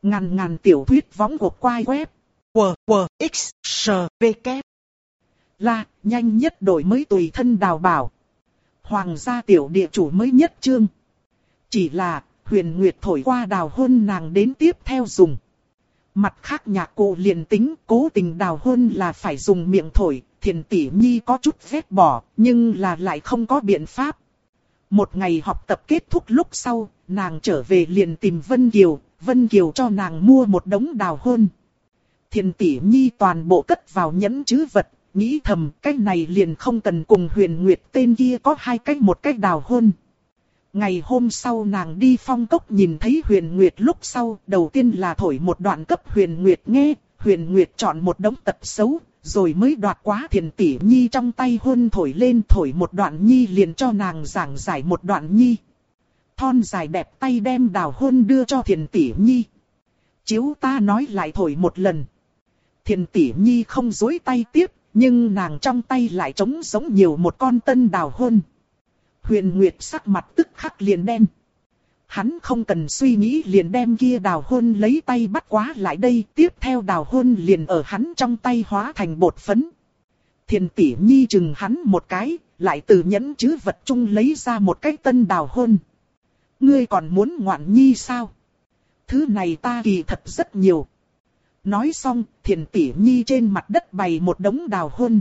Ngàn ngàn tiểu thuyết võng của quai web. WWXSVK. Là, nhanh nhất đổi mới tùy thân đào bảo. Hoàng gia tiểu địa chủ mới nhất chương. Chỉ là, Huyền Nguyệt thổi qua đào hôn nàng đến tiếp theo dùng. Mặt khác nhạc cụ liền tính cố tình đào hôn là phải dùng miệng thổi, Thiền Tỷ Nhi có chút ghét bỏ, nhưng là lại không có biện pháp. Một ngày học tập kết thúc lúc sau, nàng trở về liền tìm Vân Kiều, Vân Kiều cho nàng mua một đống đào hôn. Thiền Tỷ Nhi toàn bộ cất vào nhẫn trữ vật, nghĩ thầm cái này liền không cần cùng Huyền Nguyệt tên kia có hai cách một cách đào hôn. Ngày hôm sau nàng đi phong cốc nhìn thấy Huyền Nguyệt lúc sau, đầu tiên là thổi một đoạn cấp Huyền Nguyệt nghe, Huyền Nguyệt chọn một đống tật xấu, rồi mới đoạt quá Thiền Tỷ Nhi trong tay hôn thổi lên, thổi một đoạn nhi liền cho nàng giảng giải một đoạn nhi. Thon dài đẹp tay đem đào hôn đưa cho Thiền Tỷ Nhi. Chiếu ta nói lại thổi một lần. Thiền Tỷ Nhi không dối tay tiếp, nhưng nàng trong tay lại trống giống nhiều một con tân đào hôn. Huyền Nguyệt sắc mặt tức khắc liền đen. Hắn không cần suy nghĩ liền đem kia đào hôn lấy tay bắt quá lại đây, tiếp theo đào hôn liền ở hắn trong tay hóa thành bột phấn. Thiền Tỷ Nhi chừng hắn một cái, lại từ nhẫn trữ vật chung lấy ra một cái tân đào hôn. Ngươi còn muốn ngoạn nhi sao? Thứ này ta kỳ thật rất nhiều. Nói xong, Thiền Tỷ Nhi trên mặt đất bày một đống đào hôn.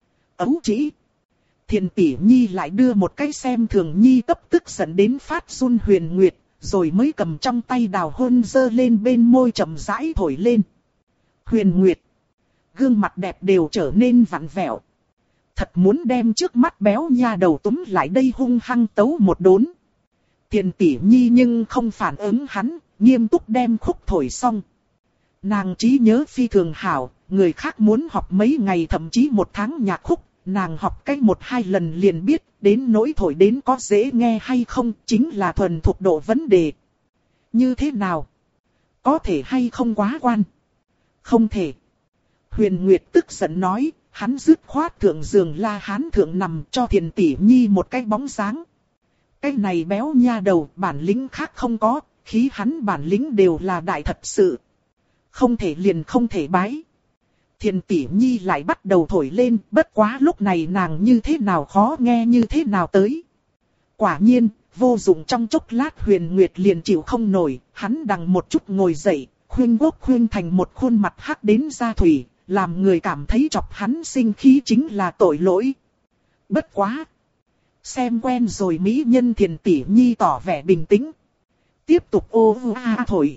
Ấu chỉ. Thiền Tỷ Nhi lại đưa một cái xem thường nhi cấp tức giận đến phát run Huyền Nguyệt, rồi mới cầm trong tay đào hôn giơ lên bên môi chậm rãi thổi lên. Huyền Nguyệt, gương mặt đẹp đều trở nên vặn vẹo. Thật muốn đem trước mắt béo nha đầu túm lại đây hung hăng tấu một đốn. Thiền Tỷ Nhi nhưng không phản ứng hắn, nghiêm túc đem khúc thổi xong. Nàng trí nhớ phi thường hảo, người khác muốn học mấy ngày thậm chí một tháng nhạc khúc. Nàng học cách 1-2 lần liền biết, đến nỗi thổi đến có dễ nghe hay không, chính là thuần thục độ vấn đề. Như thế nào? Có thể hay không quá quan? Không thể. Huyền Nguyệt tức giận nói, hắn dứt khoát thượng giường La Hán thượng nằm cho Thiền Tỷ Nhi một cái bóng dáng. Cái này béo nha đầu, bản lĩnh khác không có, khí hắn bản lĩnh đều là đại thật sự. Không thể liền không thể bái. Thiền Tỷ Nhi lại bắt đầu thổi lên, bất quá lúc này nàng như thế nào khó nghe như thế nào tới. Quả nhiên, vô dụng trong chốc lát Huyền Nguyệt liền chịu không nổi, hắn đằng một chút ngồi dậy, khuyên quốc khuyên thành một khuôn mặt hắc đến da thủy, làm người cảm thấy chọc hắn sinh khí chính là tội lỗi. Bất quá! Xem quen rồi mỹ nhân Thiền Tỷ Nhi tỏ vẻ bình tĩnh. Tiếp tục ô a thổi.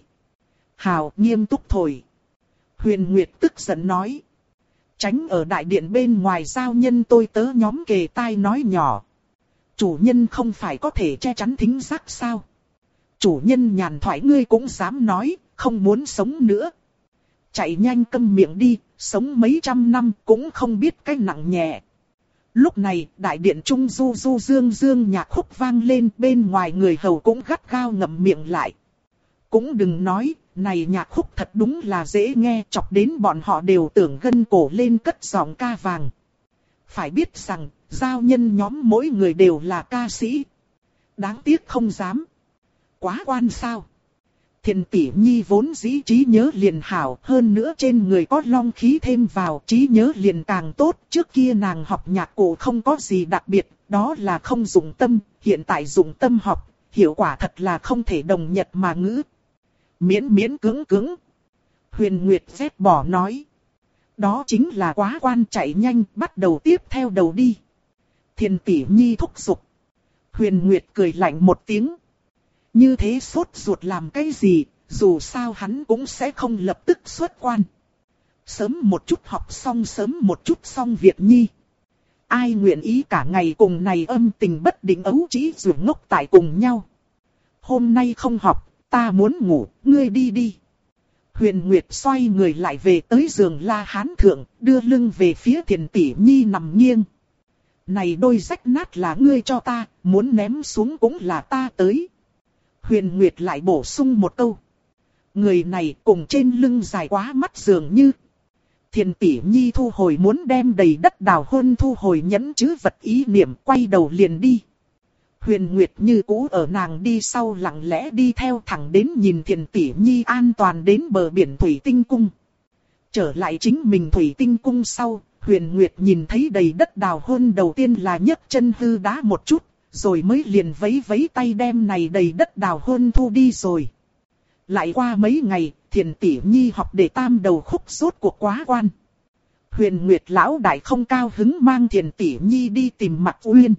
Hào nghiêm túc thổi. Huyền Nguyệt tức giận nói. Tránh ở đại điện bên ngoài giao nhân tôi tớ nhóm kề tai nói nhỏ. Chủ nhân không phải có thể che chắn thính giác sao? Chủ nhân nhàn thoại ngươi cũng dám nói, không muốn sống nữa. Chạy nhanh câm miệng đi, sống mấy trăm năm cũng không biết cái nặng nhẹ. Lúc này, đại điện trung du du dương dương nhạc khúc vang lên, bên ngoài người hầu cũng gắt gao ngậm miệng lại. Cũng đừng nói, này nhạc khúc thật đúng là dễ nghe, chọc đến bọn họ đều tưởng gân cổ lên cất giọng ca vàng. Phải biết rằng, giao nhân nhóm mỗi người đều là ca sĩ. Đáng tiếc không dám. Quá quan sao. Thiền Tỷ Nhi vốn dĩ trí nhớ liền hảo, hơn nữa trên người có long khí thêm vào, trí nhớ liền càng tốt. Trước kia nàng học nhạc cụ không có gì đặc biệt, đó là không dùng tâm, hiện tại dùng tâm học, hiệu quả thật là không thể đồng nhật mà ngữ. Miễn miễn cứng cứng. Huyền Nguyệt vét bỏ nói. Đó chính là quá quan, chạy nhanh, bắt đầu tiếp theo đầu đi. Thiền Tỷ Nhi thúc giục. Huyền Nguyệt cười lạnh một tiếng. Như thế sốt ruột làm cái gì, dù sao hắn cũng sẽ không lập tức xuất quan. Sớm một chút học xong sớm một chút xong việc nhi. Ai nguyện ý cả ngày cùng này âm tình bất định ấu trĩ dù ngốc tại cùng nhau. Hôm nay không học, ta muốn ngủ, ngươi đi đi. Huyền Nguyệt xoay người lại về tới giường La Hán thượng, đưa lưng về phía Thiền Tỷ Nhi nằm nghiêng. Này đôi rách nát là ngươi cho ta, muốn ném xuống cũng là ta tới. Huyền Nguyệt lại bổ sung một câu. Người này cùng trên lưng dài quá mắt dường như. Thiền Tỷ Nhi thu hồi muốn đem đầy đất đào hôn thu hồi nhẫn chứ vật ý niệm, quay đầu liền đi. Huyền Nguyệt như cũ ở nàng đi sau lặng lẽ đi theo thẳng đến nhìn Thiền Tỷ Nhi an toàn đến bờ biển Thủy Tinh Cung. Trở lại chính mình Thủy Tinh Cung sau, Huyền Nguyệt nhìn thấy đầy đất đào hôn đầu tiên là nhấc chân hư đá một chút, rồi mới liền vẫy vẫy tay đem này đầy đất đào hôn thu đi rồi. Lại qua mấy ngày, Thiền Tỷ Nhi học để tam đầu khúc rốt cuộc quá quan. Huyền Nguyệt lão đại không cao hứng mang Thiền Tỷ Nhi đi tìm Mạc Uyên.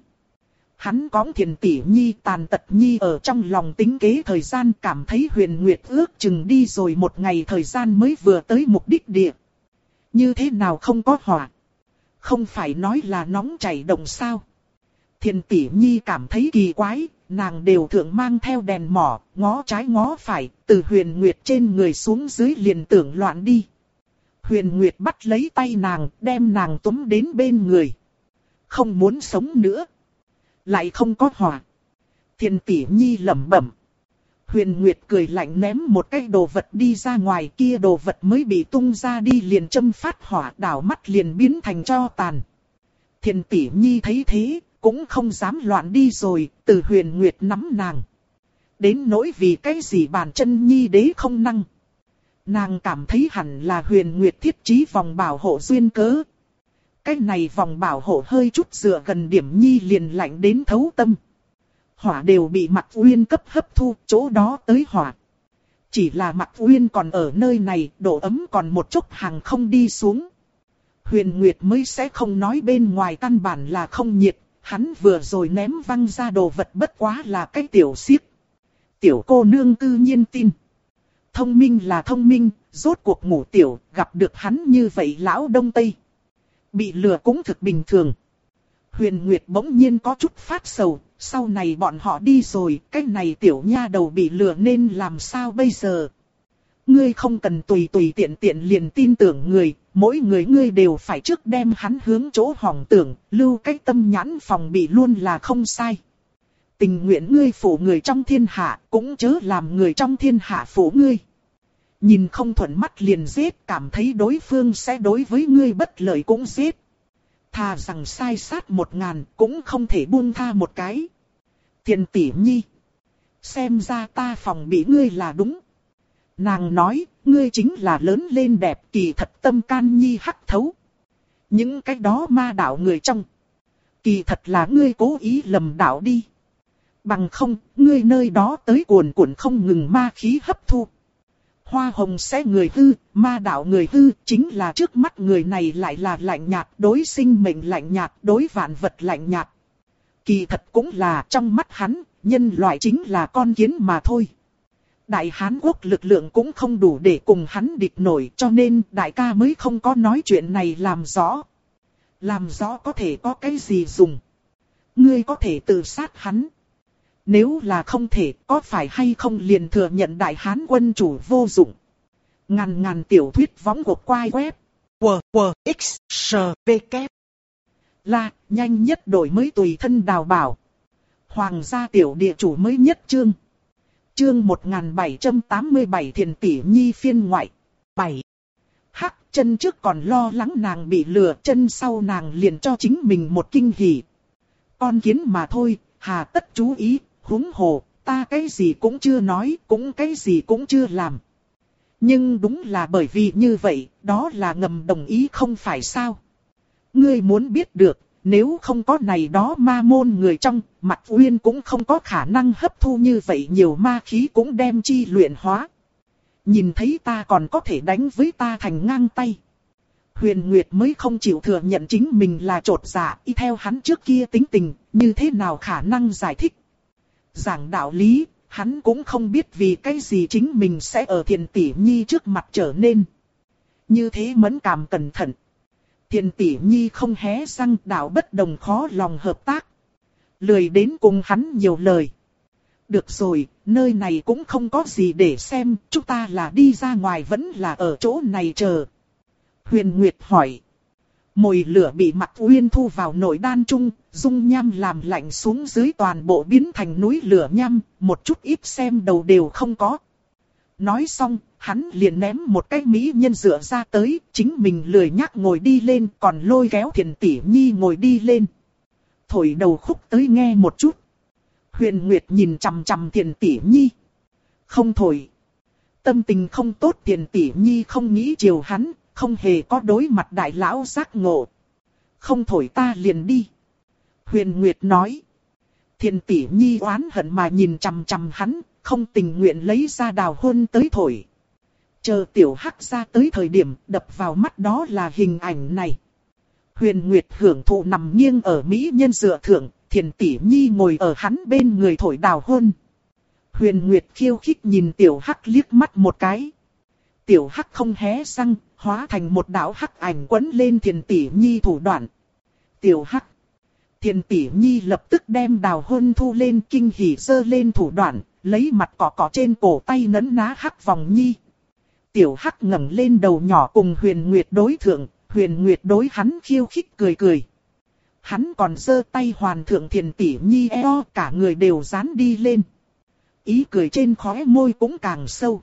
Hắn cõng Thiền Tỷ Nhi tàn tật nhi ở trong lòng tính kế thời gian, cảm thấy Huyền Nguyệt ước chừng đi rồi một ngày thời gian mới vừa tới mục đích địa. Như thế nào không có hỏa? Không phải nói là nóng chảy động sao? Thiền Tỷ Nhi cảm thấy kỳ quái, nàng đều thường mang theo đèn mỏ, ngó trái ngó phải, từ Huyền Nguyệt trên người xuống dưới liền tưởng loạn đi. Huyền Nguyệt bắt lấy tay nàng, đem nàng túm đến bên người. Không muốn sống nữa. Lại không có hỏa. Thiền Tỷ Nhi lẩm bẩm. Huyền Nguyệt cười lạnh ném một cái đồ vật đi ra ngoài, kia đồ vật mới bị tung ra đi liền châm phát hỏa, đảo mắt liền biến thành tro tàn. Thiền Tỷ Nhi thấy thế, cũng không dám loạn đi rồi, từ Huyền Nguyệt nắm nàng. Đến nỗi vì cái gì bàn chân Nhi đế không năng. Nàng cảm thấy hẳn là Huyền Nguyệt thiết trí vòng bảo hộ duyên cớ. Cái này vòng bảo hộ hơi chút dựa gần điểm Nhi liền lạnh đến thấu tâm. Hỏa đều bị Mạc Uyên cấp hấp thu, chỗ đó tới hỏa. Chỉ là Mạc Uyên còn ở nơi này, độ ấm còn một chút hàng không đi xuống. Huyền Nguyệt mới sẽ không nói bên ngoài căn bản là không nhiệt, hắn vừa rồi ném văng ra đồ vật bất quá là cái tiểu xiếc. Tiểu cô nương cư nhiên tin. Thông minh là thông minh, rốt cuộc ngủ tiểu, gặp được hắn như vậy lão Đông Tây. Bị lừa cũng thực bình thường. Huyền Nguyệt bỗng nhiên có chút phát sầu, sau này bọn họ đi rồi, cái này tiểu nha đầu bị lừa nên làm sao bây giờ? Ngươi không cần tùy tiện liền tin tưởng người, mỗi người ngươi đều phải trước đem hắn hướng chỗ hỏng tưởng, lưu cái tâm nhãn phòng bị luôn là không sai. Tình nguyện ngươi phụ người trong thiên hạ, cũng chớ làm người trong thiên hạ phụ ngươi. Nhìn không thuận mắt liền giết, cảm thấy đối phương sẽ đối với ngươi bất lợi cũng giết. Thà rằng sai sát 1000, cũng không thể buông tha một cái. Thiền Tỷ Nhi, xem ra ta phòng bị ngươi là đúng. Nàng nói, ngươi chính là lớn lên đẹp, kỳ thật tâm can nhi hắc thấu. Những cái đó ma đạo người trong, kỳ thật là ngươi cố ý lầm đạo đi. Bằng không, ngươi nơi đó tới cuồn cuộn không ngừng ma khí hấp thu. Hoa hồng sẽ người hư, ma đạo người hư, chính là trước mắt người này lại là lạnh nhạt, đối sinh mệnh lạnh nhạt, đối vạn vật lạnh nhạt. Kỳ thật cũng là trong mắt hắn, nhân loại chính là con kiến mà thôi. Đại Hán Quốc lực lượng cũng không đủ để cùng hắn địch nổi, cho nên đại ca mới không có nói chuyện này làm rõ. Làm rõ có thể có cái gì dùng. Ngươi có thể tự sát hắn. Nếu là không thể, có phải hay không liền thừa nhận Đại Hán quân chủ vô dụng. Ngàn tiểu thuyết võng cuộc quay web. WWXSPK. Là, nhanh nhất đổi mới tùy thân đào bảo. Hoàng gia tiểu địa chủ mới nhất chương. Chương 1787 Thiền Tỷ Nhi phiên ngoại. 7. Hắc, chân trước còn lo lắng nàng bị lừa, chân sau nàng liền cho chính mình một kinh hỉ. Con kiến mà thôi, hà tất chú ý, huống hồ, ta cái gì cũng chưa nói, cũng cái gì cũng chưa làm. Nhưng đúng là bởi vì như vậy, đó là ngầm đồng ý không phải sao. Ngươi muốn biết được, nếu không có này đó ma môn người trong, Mạc Uyên cũng không có khả năng hấp thu như vậy nhiều ma khí cũng đem chi luyện hóa. Nhìn thấy ta còn có thể đánh với ta thành ngang tay. Huyền Nguyệt mới không chịu thừa nhận chính mình là trột dạ, y theo hắn trước kia tính tình, như thế nào khả năng giải thích. Giảng đạo lý, hắn cũng không biết vì cái gì chính mình sẽ ở Thiền Tỷ Nhi trước mặt trở nên như thế mẫn cảm cẩn thận. Thiền Tỷ Nhi không hé răng, đạo bất đồng khó lòng hợp tác. Lười đến cùng hắn nhiều lời. Được rồi, nơi này cũng không có gì để xem, chúng ta là đi ra ngoài vẫn là ở chỗ này chờ. Huyền Nguyệt hỏi. Mồi lửa bị Mạc Uyên thu vào nội đan trung, dung nham làm lạnh xuống dưới toàn bộ biến thành núi lửa nham, một chút ít xem đầu đều không có. Nói xong, hắn liền ném một cái mỹ nhân dựa ra tới, chính mình lười nhác ngồi đi lên, còn lôi kéo Thiền Tỷ Nhi ngồi đi lên. Thổi đầu khúc tới nghe một chút. Huyền Nguyệt nhìn chằm chằm Tiền Tỷ Nhi. Không thổi. Tâm tình không tốt Tiền Tỷ Nhi không nghĩ chiều hắn, không hề có đối mặt đại lão giác ngộ. Không thổi ta liền đi. Huyền Nguyệt nói. Tiền Tỷ Nhi oán hận mà nhìn chằm chằm hắn, không tình nguyện lấy ra đào hôn tới thổi. Chờ Tiểu Hắc ra tới thời điểm đập vào mắt đó là hình ảnh này. Huyền Nguyệt hưởng thụ nằm nghiêng ở mỹ nhân dựa thượng, Tiền Tỷ Nhi ngồi ở hắn bên người thổi đào hôn. Huyền Nguyệt khiêu khích nhìn Tiểu Hắc liếc mắt một cái. Tiểu Hắc không hé răng, hóa thành một đạo hắc ảnh quấn lên Tiền Tỷ Nhi thủ đoạn. Tiểu Hắc. Tiền Tỷ Nhi lập tức đem đào hôn thu lên kinh hỉ giơ lên thủ đoạn, lấy mặt cọ cọ trên cổ tay nấn ná hắc vòng nhi. Tiểu Hắc ngẩng lên đầu nhỏ cùng Huyền Nguyệt đối thượng, Huyền Nguyệt đối hắn khiêu khích cười cười. Hắn còn giơ tay hoàn thượng Tiền Tỷ Nhi eo, cả người đều dán đi lên. Ý cười trên khóe môi cũng càng sâu.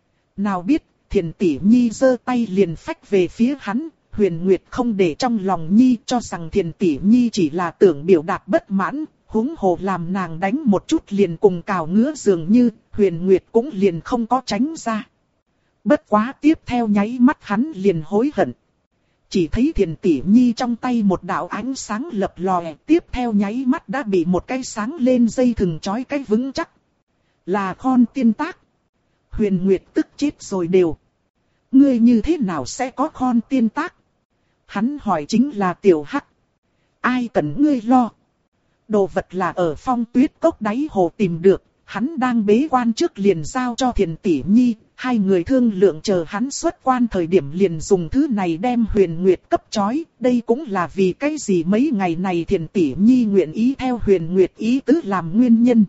Nào biết, Tiền Tỷ Nhi giơ tay liền phách về phía hắn, Huyền Nguyệt không để trong lòng Nhi cho rằng Tiền Tỷ Nhi chỉ là tưởng biểu đạt bất mãn, huống hồ làm nàng đánh một chút liền cùng cào ngứa dường như, Huyền Nguyệt cũng liền không có tránh ra. Bất quá tiếp theo nháy mắt hắn liền hối hận. Chỉ thấy Tiền Tỷ Nhi trong tay một đạo ánh sáng lập lòe, tiếp theo nháy mắt đã bị một cái sáng lên dây thừng trói cái vững chắc. Là Khôn Tiên Tác. Huyền Nguyệt tức chết rồi đều. Ngươi như thế nào sẽ có Khôn Tiên Tác? Hắn hỏi chính là Tiểu Hắc. Ai cần ngươi lo? Đồ vật là ở Phong Tuyết Cốc đáy hồ tìm được, hắn đang bế quan trước liền giao cho Tiền Tỷ Nhi, hai người thương lượng chờ hắn xuất quan thời điểm liền dùng thứ này đem Huyền Nguyệt cấp trói, đây cũng là vì cái gì mấy ngày này Tiền Tỷ Nhi nguyện ý theo Huyền Nguyệt ý tứ làm nguyên nhân.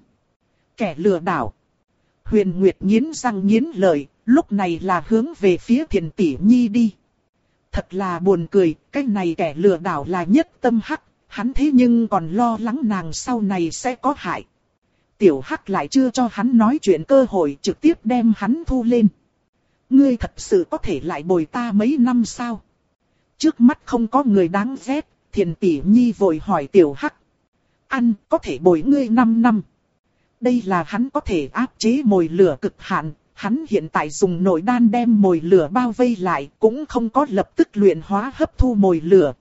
Kẻ lừa đảo. Huyền Nguyệt nghiến răng nghiến lợi, lúc này là hướng về phía Tiền Tỷ Nhi đi. Thật là buồn cười, cái này kẻ lừa đảo là Nhất Tâm Hắc, hắn thế nhưng còn lo lắng nàng sau này sẽ có hại. Tiểu Hắc lại chưa cho hắn nói chuyện cơ hội, trực tiếp đem hắn thu lên. Ngươi thật sự có thể lại bồi ta mấy năm sao? Trước mắt không có người đáng ghét, Tiền Tỷ Nhi vội hỏi Tiểu Hắc. Ăn, có thể bồi ngươi 5 năm. Đây là hắn có thể áp chế mồi lửa cực hạn, hắn hiện tại dùng nội đan đem mồi lửa bao vây lại, cũng không có lập tức luyện hóa hấp thu mồi lửa.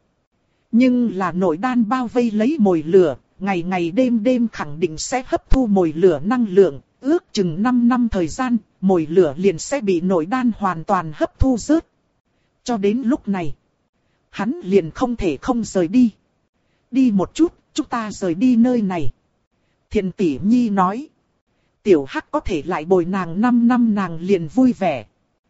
Nhưng là nội đan bao vây lấy mồi lửa, ngày ngày đêm đêm khẳng định sẽ hấp thu mồi lửa năng lượng, ước chừng 5 năm thời gian, mồi lửa liền sẽ bị nội đan hoàn toàn hấp thu rớt. Cho đến lúc này, hắn liền không thể không rời đi. Đi một chút, chúng ta rời đi nơi này. Tiền Tỷ Nhi nói. Tiểu Hắc có thể lại bồi nàng 5 năm nàng liền vui vẻ.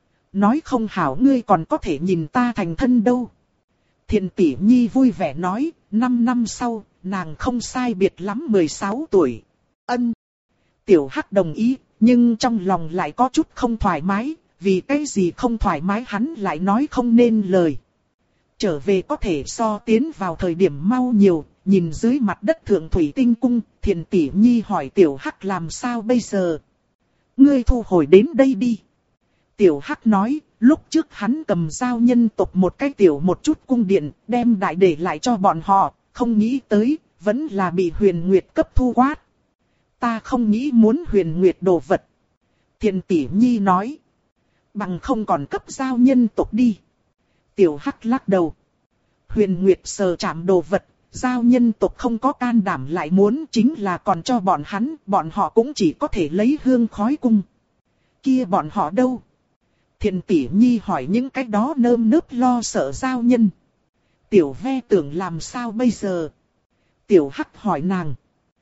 Nói không hảo ngươi còn có thể nhìn ta thành thân đâu. Tiền Tỷ Nhi vui vẻ nói, 5 năm sau, nàng không sai biệt lắm 16 tuổi. Ân. Tiểu Hắc đồng ý, nhưng trong lòng lại có chút không thoải mái, vì cái gì không thoải mái hắn lại nói không nên lời. Trở về có thể so tiến vào thời điểm mau nhiều, nhìn dưới mặt đất thượng thủy tinh cung, Tiền Tỷ Nhi hỏi Tiểu Hắc làm sao bây giờ. Ngươi thu hồi đến đây đi. Tiểu Hắc nói, lúc trước hắn cầm giao nhân tộc một cái tiểu một chút cung điện, đem đại để lại cho bọn họ, không nghĩ tới, vẫn là bị Huyền Nguyệt cấp thu quát. Ta không nghĩ muốn Huyền Nguyệt đồ vật. Tiền Tỷ Nhi nói, bằng không còn cấp giao nhân tộc đi. Tiểu Hắc lắc đầu. Huyền Nguyệt sờ chạm đồ vật, giao nhân tộc không có can đảm lại muốn, chính là còn cho bọn hắn, bọn họ cũng chỉ có thể lấy hương khói cung. Kia bọn họ đâu? Tiền Tỷ Nhi hỏi những cái đó nơm nớp lo sợ giao nhân. Tiểu Ve tưởng làm sao bây giờ? Tiểu Hắc hỏi nàng.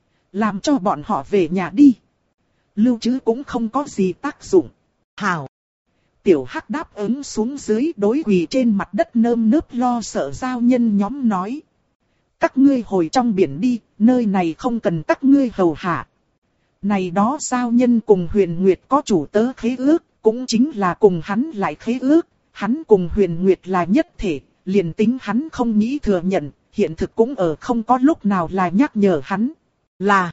Làm cho bọn họ về nhà đi. Lưu trữ cũng không có gì tác dụng. Hảo. Tiểu Hắc đáp ứng xuống dưới đối quỳ trên mặt đất nơm nớp lo sợ giao nhân nhóm nói. Các ngươi hồi trong biển đi, nơi này không cần các ngươi hầu hạ. Này đó giao nhân cùng Huyền Nguyệt có chủ tớ khế ước, cũng chính là cùng hắn lại khế ước, hắn cùng Huyền Nguyệt là nhất thể, liền tính hắn không nghĩ thừa nhận, hiện thực cũng ở không có lúc nào là nhắc nhở hắn, là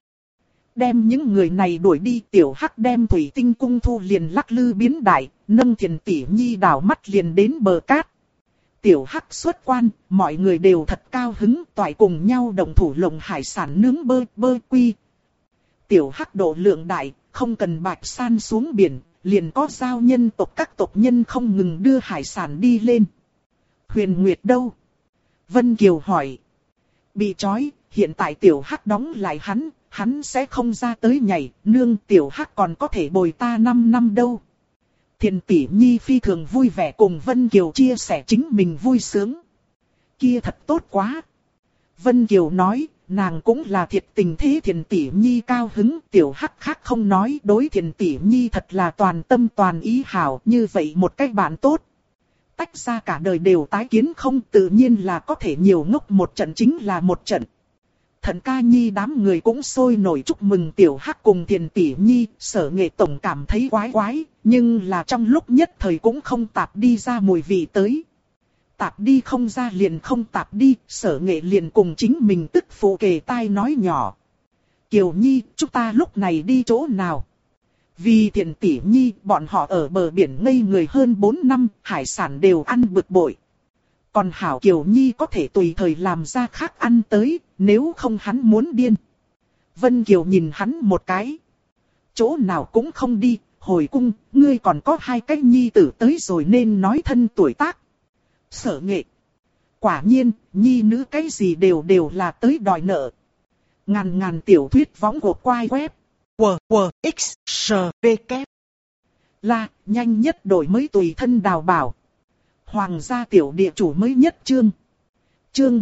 đem những người này đuổi đi. Tiểu Hắc đem thủy tinh cung thu liền lắc lư biến đại, nâng Tiền Tỷ Nhi đảo mắt liền đến bờ cát. Tiểu Hắc xuất quan, mọi người đều thật cao hứng, toại cùng nhau đồng thủ lồng hải sản nướng bơ quy. Tiểu Hắc độ lượng đại, không cần Bạch San xuống biển, liền có giao nhân tộc các tộc nhân không ngừng đưa hải sản đi lên. Huyền Nguyệt đâu? Vân Kiều hỏi. Bị trói, hiện tại Tiểu Hắc đóng lại hắn sẽ không ra tới nhảy, nương Tiểu Hắc còn có thể bồi ta 5 năm đâu. Thiền tỷ nhi phi thường vui vẻ cùng Vân Kiều chia sẻ chính mình vui sướng. Kia thật tốt quá. Vân Kiều nói, nàng cũng là thiệt tình thế Thiền tỷ nhi cao hứng. Tiểu Hắc khác không nói, đối Thiền tỷ nhi thật là toàn tâm toàn ý hảo, như vậy một cách bạn tốt. Tách ra cả đời đều tái kiến không, tự nhiên là có thể nhiều ngốc một trận chính là một trận. Thần Ca Nhi đám người cũng sôi nổi chúc mừng Tiểu Hắc cùng Thiền tỷ nhi. Sở Nghệ tổng cảm thấy quái quái, nhưng là trong lúc nhất thời cũng không tạp đi ra mùi vị tới. Tạp đi không ra liền không tạp đi, Sở Nghệ liền cùng chính mình tức phụ kề tai nói nhỏ. Kiều Nhi, chúng ta lúc này đi chỗ nào? Vì Thiền tỷ nhi, bọn họ ở bờ biển ngây người hơn 4 năm, hải sản đều ăn bực bội. Còn Hảo Kiều Nhi có thể tùy thời làm ra khác ăn tới, nếu không hắn muốn điên. Vân Kiều nhìn hắn một cái. Chỗ nào cũng không đi, hồi cung, ngươi còn có 2 cái nhi tử tới rồi nên nói thân tuổi tác. Sở Nghệ. Quả nhiên, nhi nữ cái gì đều là tới đòi nợ. Ngàn tiểu thuyết võng của quai web. WWXSVK. Là, nhanh nhất đổi mới tùy thân đào bảo. Hoàng gia tiểu địa chủ mới nhất chương. Chương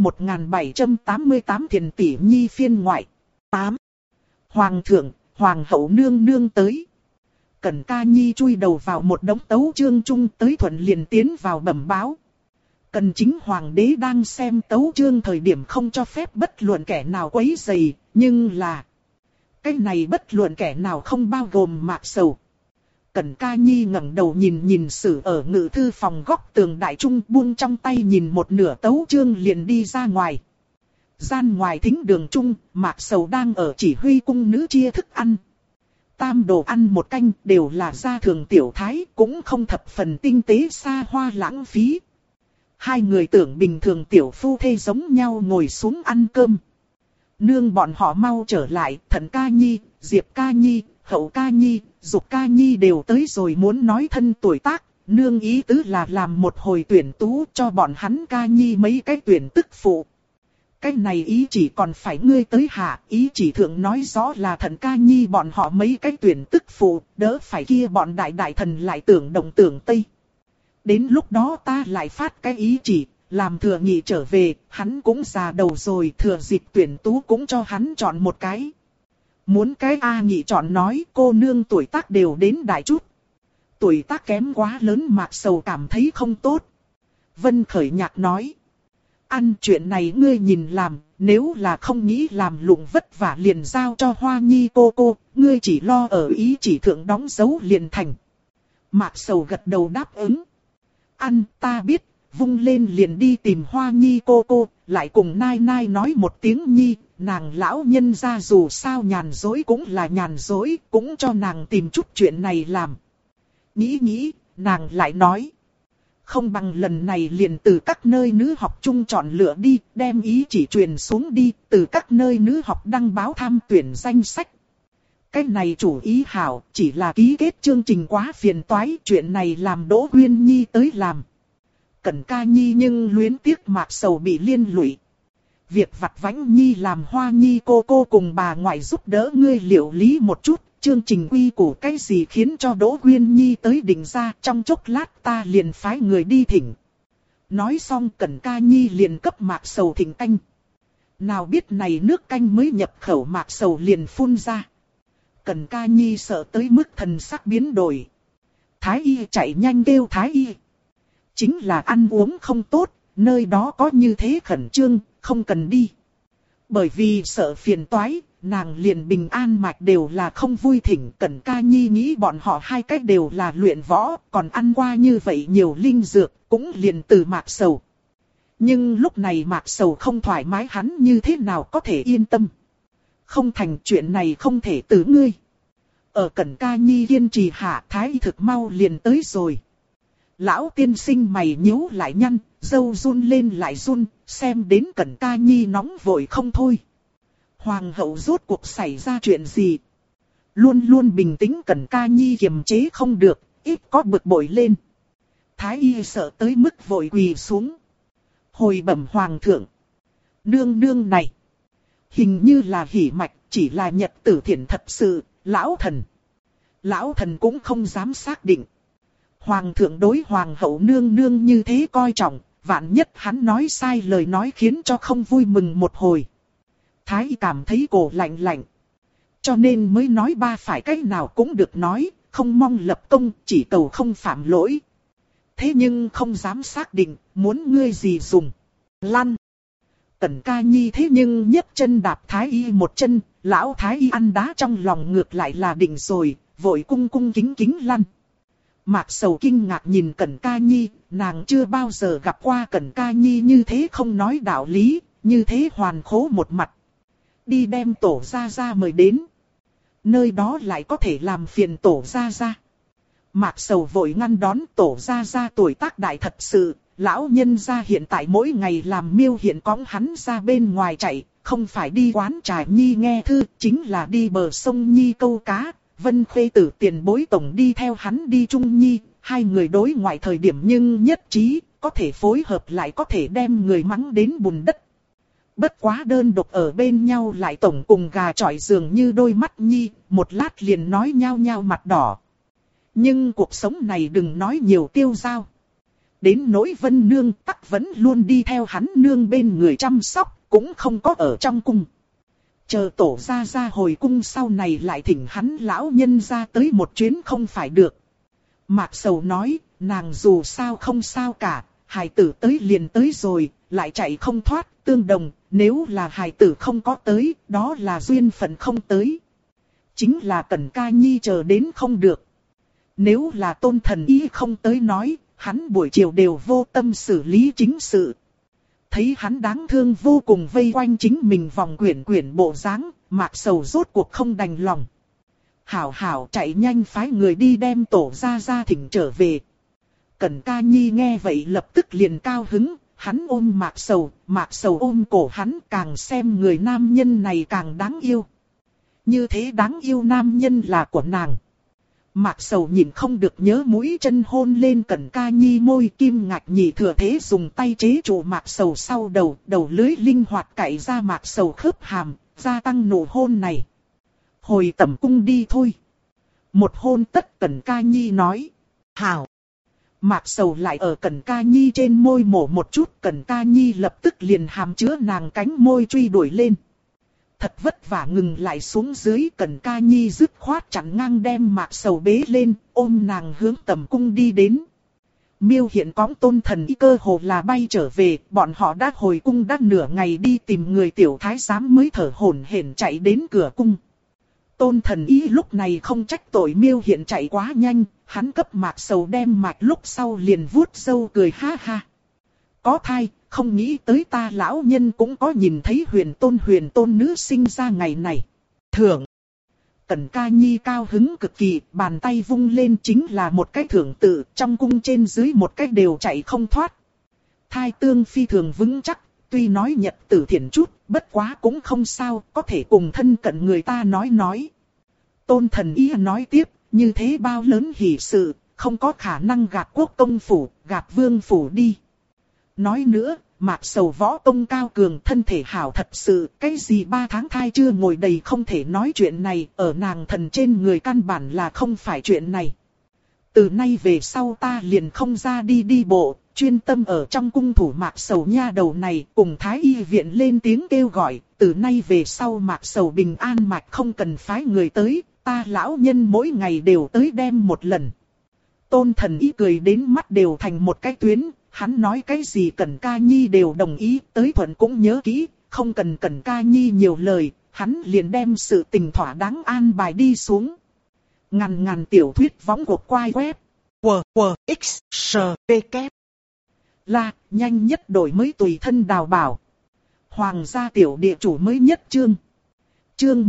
1788 Thiền tỷ nhi phiên ngoại. 8. Hoàng thượng, hoàng hậu nương nương tới. Cẩn Ca Nhi chui đầu vào một đống tấu chương chung tới thuận liền tiến vào bẩm báo. Cần chính hoàng đế đang xem tấu chương thời điểm không cho phép bất luận kẻ nào quấy rầy, nhưng là... Cái này bất luận kẻ nào không bao gồm Mạc Sầu. Cẩn Ca Nhi ngẩng đầu nhìn sử ở ngự thư phòng góc tường đại trung buông trong tay nhìn một nửa tấu chương liền đi ra ngoài. Gian ngoài thính đường trung, Mạc Sầu đang ở chỉ huy cung nữ chia thức ăn. Tam đồ ăn một canh đều là gia thường tiểu thái, cũng không thập phần tinh tế xa hoa lãng phí. 2 người tưởng bình thường tiểu phu thê giống nhau ngồi xuống ăn cơm. Nương bọn họ mau trở lại, Thần Ca Nhi, Diệp Ca Nhi, Hậu Ca Nhi, Dục Ca Nhi đều tới rồi muốn nói thân tuổi tác. Nương ý tứ là làm một hồi tuyển tú cho bọn hắn Ca Nhi mấy cái tuyển tức phụ. Cái này ý chỉ còn phải ngươi tới hạ, ý chỉ thượng nói rõ là Thần Ca Nhi bọn họ mấy cái tuyển tức phụ, đỡ phải kia bọn đại thần lại tưởng đồng tưởng tây. Đến lúc đó ta lại phát cái ý chỉ. Làm thừa nghị trở về, hắn cũng già đầu rồi, thừa dịp tuyển tú cũng cho hắn chọn một cái. Muốn cái A nghị chọn nói cô nương tuổi tác đều đến đại chút. Tuổi tác kém quá lớn Mạc Sầu cảm thấy không tốt. Vân Khởi Nhạc nói. Ăn chuyện này ngươi nhìn làm, nếu là không nghĩ làm lụng vất vả liền giao cho Hoa Nhi cô, ngươi chỉ lo ở ý chỉ thượng đóng dấu liền thành. Mạc Sầu gật đầu đáp ứng. Ăn ta biết. Vung lên liền đi tìm Hoa Nhi cô, lại cùng Nai Nai nói một tiếng Nhi, nàng lão nhân ra dù sao nhàn dối cũng là nhàn dối, cũng cho nàng tìm chút chuyện này làm. Nghĩ, nàng lại nói. Không bằng lần này liền từ các nơi nữ học chung chọn lựa đi, đem ý chỉ truyền xuống đi, từ các nơi nữ học đăng báo tham tuyển danh sách. Cái này chủ ý hảo, chỉ là ký kết chương trình quá phiền toái, chuyện này làm Đỗ Quyên Nhi tới làm. Cẩn Ca Nhi nhưng luyến tiếc Mạc Sầu bị liên lụy. Việc vặt vãnh Nhi làm Hoa Nhi cô cùng bà ngoại giúp đỡ ngươi liệu lý một chút. Chương trình quy củ cái gì khiến cho Đỗ Quyên Nhi tới định ra, trong chốc lát ta liền phái người đi thỉnh. Nói xong Cẩn Ca Nhi liền cấp Mạc Sầu thỉnh canh. Nào biết này nước canh mới nhập khẩu Mạc Sầu liền phun ra. Cẩn Ca Nhi sợ tới mức thần sắc biến đổi. Thái y chạy nhanh kêu Thái y. Chính là ăn uống không tốt, nơi đó có như thế khẩn trương, không cần đi. Bởi vì sợ phiền toái, nàng liền bình an mạch đều là không vui thỉnh. Cẩn Ca Nhi nghĩ bọn họ 2 cách đều là luyện võ, còn ăn qua như vậy nhiều linh dược, cũng liền từ Mạc Sầu. Nhưng lúc này Mạc Sầu không thoải mái hắn như thế nào có thể yên tâm. Không thành chuyện này không thể từ ngươi. Ở Cẩn Ca Nhi kiên trì hạ thái y thực mau liền tới rồi. Lão tiên sinh mày nhíu lại nhăn, râu run lên lại run, xem đến Cẩn Ca Nhi nóng vội không thôi. Hoàng hậu rốt cuộc xảy ra chuyện gì? Luôn luôn bình tĩnh Cẩn Ca Nhi kiềm chế không được, ít có bực bội lên. Thái y sợ tới mức vội quỳ xuống. Hồi bẩm hoàng thượng. Nương nương này. Hình như là hỉ mạch, chỉ là nhật tử thiện thật sự, lão thần cũng không dám xác định. Hoàng thượng đối hoàng hậu nương nương như thế coi trọng, vạn nhất hắn nói sai lời nói khiến cho không vui mừng một hồi. Thái y cảm thấy cổ lạnh lạnh. Cho nên mới nói ba phải cách nào cũng được nói, không mong lập công, chỉ cầu không phạm lỗi. Thế nhưng không dám xác định, muốn ngươi gì dùng. Lăn. Cẩn Ca Nhi thế nhưng nhấc chân đạp Thái y một chân, lão Thái y ăn đá trong lòng ngược lại là định rồi, vội cung cung kính kính lăn. Mạc Sầu kinh ngạc nhìn Cẩn Ca Nhi, nàng chưa bao giờ gặp qua Cẩn Ca Nhi như thế không nói đạo lý, như thế hoàn khố một mặt. Đi đem tổ gia gia mời đến. Nơi đó lại có thể làm phiền tổ gia gia. Mạc Sầu vội ngăn đón tổ gia gia tuổi tác đại thật sự, lão nhân gia hiện tại mỗi ngày làm miêu hiện cõng hắn ra bên ngoài chạy, không phải đi quán trà nhi nghe thư, chính là đi bờ sông nhi câu cá. Vân Khê Tử tiền bối tổng đi theo hắn đi chung nhi, hai người đối ngoại thời điểm nhưng nhất trí, có thể phối hợp lại có thể đem người mắng đến bùn đất. Bất quá đơn độc ở bên nhau lại tổng cùng gà chọi dường như đôi mắt nhi, một lát liền nói nhao nhao mặt đỏ. Nhưng cuộc sống này đừng nói nhiều tiêu dao. Đến nỗi Vân Nương tắc vẫn luôn đi theo hắn nương bên người chăm sóc, cũng không có ở trong cung. Chờ tổ gia gia hồi cung sau này lại thỉnh hắn lão nhân ra tới một chuyến không phải được. Mạc Sầu nói, nàng dù sao không sao cả, hài tử tới liền tới rồi, lại chạy không thoát, tương đồng, nếu là hài tử không có tới, đó là duyên phận không tới. Chính là Cẩn Ca Nhi chờ đến không được. Nếu là Tôn Thần Y không tới nói, hắn buổi chiều đều vô tâm xử lý chính sự. Thấy hắn đáng thương vô cùng vây quanh chính mình vòng quyển bộ dáng, Mạc Sầu rốt cuộc không đành lòng. Hảo chạy nhanh phái người đi đem tổ gia gia thỉnh trở về. Cẩn Ca Nhi nghe vậy lập tức liền cao hứng, hắn ôm Mạc Sầu ôm cổ hắn, càng xem người nam nhân này càng đáng yêu. Như thế đáng yêu nam nhân là của nàng. Mạc Sầu nhìn không được nhớ mũi chân hôn lên Cẩn Ca Nhi môi, Kim Ngạch Nhị thừa thế dùng tay chế trụ Mạc Sầu sau đầu lưới linh hoạt cạy ra Mạc Sầu khớp hàm, gia tăng nụ hôn này. Hồi tẩm cung đi thôi. Một hôn tất Cẩn Ca Nhi nói. Hảo. Mạc Sầu lại ở Cẩn Ca Nhi trên môi mổ một chút, Cẩn Ca Nhi lập tức liền hàm chứa nàng cánh môi truy đuổi lên. Thật vất vả ngừng lại xuống dưới, Cẩn Ca Nhi dứt khoát chặn ngang đem Mạc Sầu bế lên, ôm nàng hướng tẩm cung đi đến. Miêu hiện cõng Tôn Thần Y cơ hồ là bay trở về, bọn họ đã hồi cung đã nửa ngày đi tìm người tiểu thái giám mới thở hổn hển chạy đến cửa cung. Tôn Thần Y lúc này không trách tội Miêu hiện chạy quá nhanh, hắn cấp Mạc Sầu đem mạch lúc sau liền vuốt râu cười ha ha. Có thai, không nghĩ tới ta lão nhân cũng có nhìn thấy huyền tôn nữ sinh ra ngày này. Thưởng. Cẩn Ca Nhi cao hứng cực kỳ, bàn tay vung lên chính là một cái thưởng tự, trong cung trên dưới một cái đều chạy không thoát. Thai tương phi thường vững chắc, tuy nói nhật tử thiện chút, bất quá cũng không sao, có thể cùng thân cận người ta nói. Tôn Thần Y nói tiếp, như thế bao lớn hỷ sự, không có khả năng gạt quốc công phủ, gạt vương phủ đi. Nói nữa, Mạc Sầu võ công cao cường, thân thể hảo thật sự, cái gì 3 tháng thai chưa ngồi đầy không thể nói chuyện này, ở nàng thần trên người căn bản là không phải chuyện này. Từ nay về sau ta liền không ra đi bộ, chuyên tâm ở trong cung thủ Mạc Sầu nha đầu này, cùng Thái Y viện lên tiếng kêu gọi, từ nay về sau Mạc Sầu bình an mạch không cần phái người tới, ta lão nhân mỗi ngày đều tới đem một lần. Tôn Thần Y cười đến mắt đều thành một cái tuyến. Hắn nói cái gì Cẩn Ca Nhi đều đồng ý, tới thuận cũng nhớ kỹ, không cần Cẩn Ca Nhi nhiều lời, hắn liền đem sự tình thỏa đáng an bài đi xuống. Ngàn tiểu thuyết võng cuộc quay web. X, S, P, K. Là, nhanh nhất đổi mới tùy thân đào bảo. Hoàng gia tiểu địa chủ mới nhất chương. Chương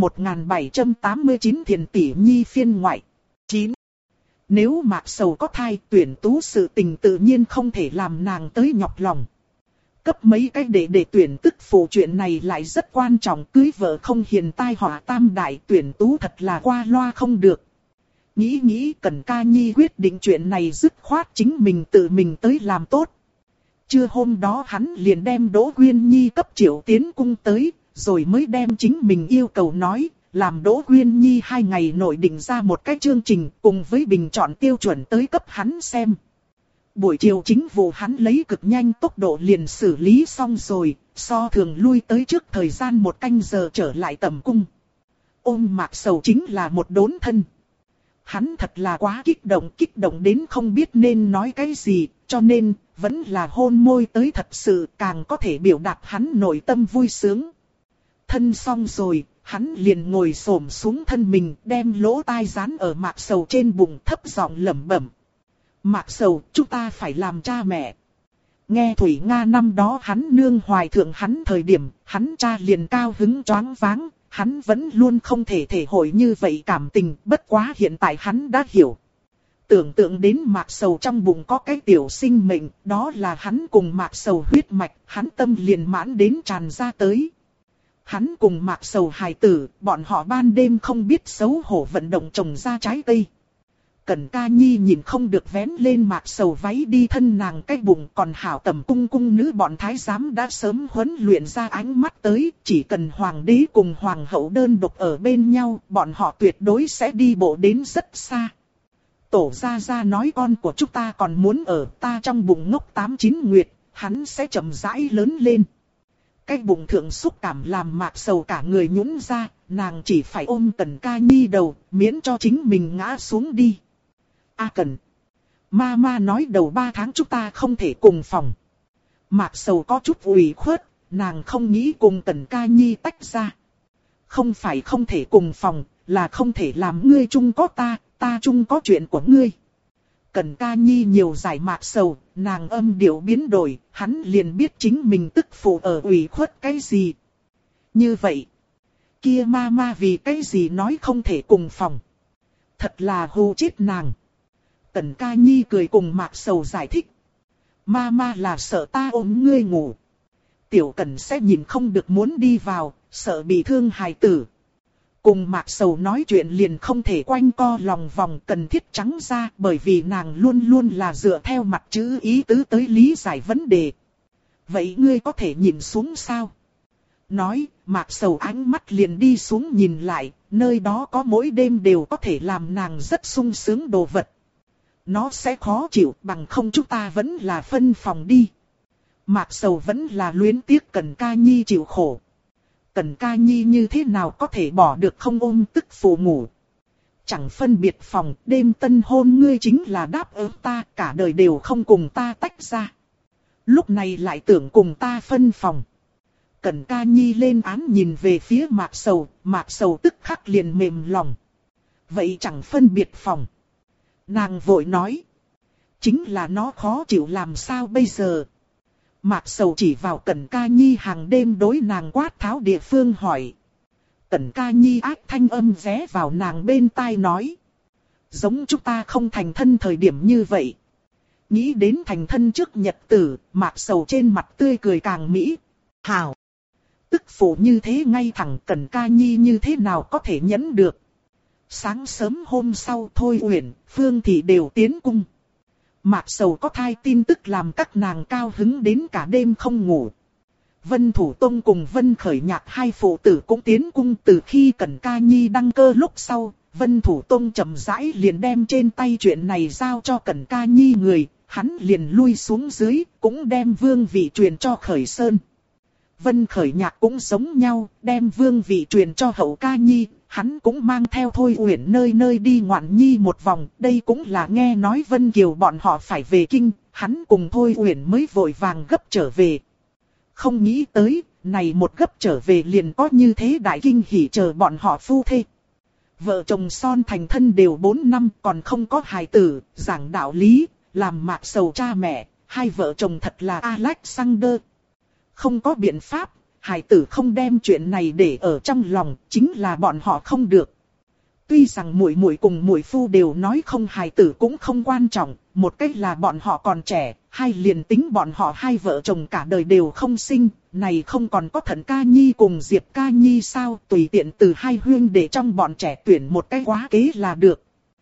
1789 Thiền Tỷ Nhi phiên ngoại. 9. Nếu Mạc Sầu có thai, Tuyển Tú sự tình tự nhiên không thể làm nàng tới nhọc lòng. cấp mấy cái để tuyển tức phụ chuyện này lại rất quan trọng, cưới vợ không hiền tai họa tam đại, tuyển tú thật là qua loa không được. Nghĩ Cẩn Ca Nhi quyết định chuyện này dứt khoát chính mình tự mình tới làm tốt. Trưa hôm đó hắn liền đem Đỗ Quyên Nhi cấp Triệu tiến cung tới, rồi mới đem chính mình yêu cầu nói, làm Đỗ Quyên Nhi 2 ngày nội định ra một cái chương trình cùng với bình chọn tiêu chuẩn tới cấp hắn xem. Buổi chiều chính vụ hắn lấy cực nhanh tốc độ liền xử lý xong rồi, so thường lui tới trước thời gian 1 canh giờ trở lại tầm cung. Ôm Mạc Sầu chính là một đốn thân. Hắn thật là quá kích động đến không biết nên nói cái gì, cho nên vẫn là hôn môi tới thật sự càng có thể biểu đạt hắn nội tâm vui sướng. Thân xong rồi, hắn liền ngồi xổm xuống thân mình đem lỗ tai dán ở Mạc Sầu trên bụng thấp giọng lẩm bẩm. Mạc Sầu, chúng ta phải làm cha mẹ. Nghe Thủy Nga năm đó hắn nương hoài thượng hắn thời điểm, hắn cha liền cao hứng choáng váng, hắn vẫn luôn không thể thể hội như vậy cảm tình, bất quá hiện tại hắn đã hiểu. Tưởng tượng đến Mạc Sầu trong bụng có cái tiểu sinh mệnh, đó là hắn cùng Mạc Sầu huyết mạch, hắn tâm liền mãn đến tràn ra tới. Hắn cùng Mạc Sầu hài tử, bọn họ ban đêm không biết xấu hổ vận động trồng ra trái cây. Cẩn Ca Nhi nhìn không được vén lên Mạc Sầu váy đi thân nàng cái bụng, còn hảo tầm cung nữ bọn thái giám đã sớm huấn luyện ra ánh mắt tới, chỉ cần hoàng đế cùng hoàng hậu đơn độc ở bên nhau, bọn họ tuyệt đối sẽ đi bộ đến rất xa. Tổ gia nói con của chúng ta còn muốn ở ta trong bụng ngốc 8-9 nguyệt, hắn sẽ chậm rãi lớn lên. Cái bụng thượng xúc cảm làm Mạc Sầu cả người nhũn ra, nàng chỉ phải ôm Cẩn Ca Nhi đầu, miễn cho chính mình ngã xuống đi. Cẩn. Mama nói đầu 3 tháng chúng ta không thể cùng phòng. Mạc Sầu có chút ủy khuất, nàng không nghĩ cùng Cẩn Ca Nhi tách ra. Không phải không thể cùng phòng, là không thể làm ngươi chung có ta chung có chuyện của ngươi. Cẩn Ca Nhi nhiều giải Mạc Sầu, nàng âm điệu biến đổi, hắn liền biết chính mình tức phụ ở ủy khuất cái gì. Như vậy, kia mama vì cái gì nói không thể cùng phòng. Thật là hù chết nàng. Cẩn Ca Nhi cười cùng Mạc Sầu giải thích. Mama là sợ ta ôm ngươi ngủ. Tiểu Cẩn sẽ nhìn không được muốn đi vào, sợ bị thương hài tử. Cùng Mạc Sầu nói chuyện liền không thể quanh co lòng vòng, cần thiết trắng ra, bởi vì nàng luôn luôn là dựa theo mặt chữ ý tứ tới lý giải vấn đề. Vậy ngươi có thể nhìn xuống sao? Nói, Mạc Sầu ánh mắt liền đi xuống nhìn lại, nơi đó có mỗi đêm đều có thể làm nàng rất sung sướng đồ vật. Nó sẽ khó chịu, bằng không chúng ta vẫn là phân phòng đi. Mạc Sầu vẫn là luyến tiếc Cẩn Ca Nhi chịu khổ. Cẩn Ca Nhi như thế nào có thể bỏ được không ôm tức phụ ngủ. Chẳng phân biệt phòng, đêm tân hôn ngươi chính là đáp ứng ta, cả đời đều không cùng ta tách ra. Lúc này lại tưởng cùng ta phân phòng. Cẩn Ca Nhi lên án nhìn về phía Mạc Sầu tức khắc liền mềm lòng. Vậy chẳng phân biệt phòng. Nàng vội nói. Chính là nó khó chịu làm sao bây giờ. Mạc Sầu chỉ vào Cẩn Ca Nhi hàng đêm đối nàng quát tháo địa phương hỏi. Cẩn Ca Nhi ác thanh âm ghé vào nàng bên tai nói. Giống chúng ta không thành thân thời điểm như vậy. Nghĩ đến thành thân trước nhật tử, Mạc Sầu trên mặt tươi cười càng mỹ. Hảo. Tức phụ như thế ngay thẳng Cẩn Ca Nhi như thế nào có thể nhẫn được. Sáng sớm hôm sau Thôi Uyển, Phương Thị đều tiến cung. Mạc Sầu có thai tin tức làm các nàng cao hứng đến cả đêm không ngủ. Vân Thủ Tông cùng Vân Khởi Nhạc hai phụ tử cũng tiến cung từ khi Cẩn Ca Nhi đăng cơ lúc sau. Vân Thủ Tông chậm rãi liền đem trên tay chuyện này giao cho Cẩn Ca Nhi người, hắn liền lui xuống dưới, cũng đem vương vị truyền cho Khởi Sơn. Vân Khởi Nhạc cũng giống nhau, đem vương vị truyền cho Hậu Ca Nhi, hắn cũng mang theo Thôi Uyển nơi nơi đi ngoạn nhi một vòng, đây cũng là nghe nói Vân Kiều bọn họ phải về kinh, hắn cùng Thôi Uyển mới vội vàng gấp trở về. Không nghĩ tới, này một gấp trở về liền có như thế đại kinh hỉ chờ bọn họ phu thê. Vợ chồng son thành thân đều 4 năm còn không có hài tử, giảng đạo lý, làm Mạc Sầu cha mẹ, hai vợ chồng thật là Alexander. Không có biện pháp, hài tử không đem chuyện này để ở trong lòng, chính là bọn họ không được. Tuy rằng muội muội cùng muội phu đều nói không hài tử cũng không quan trọng, một cách là bọn họ còn trẻ, Hay liền tính bọn họ hai vợ chồng cả đời đều không sinh, này không còn có Thận Ca Nhi cùng Diệp Ca Nhi sao, tùy tiện từ hai huynh để trong bọn trẻ tuyển một cái quá kế là được.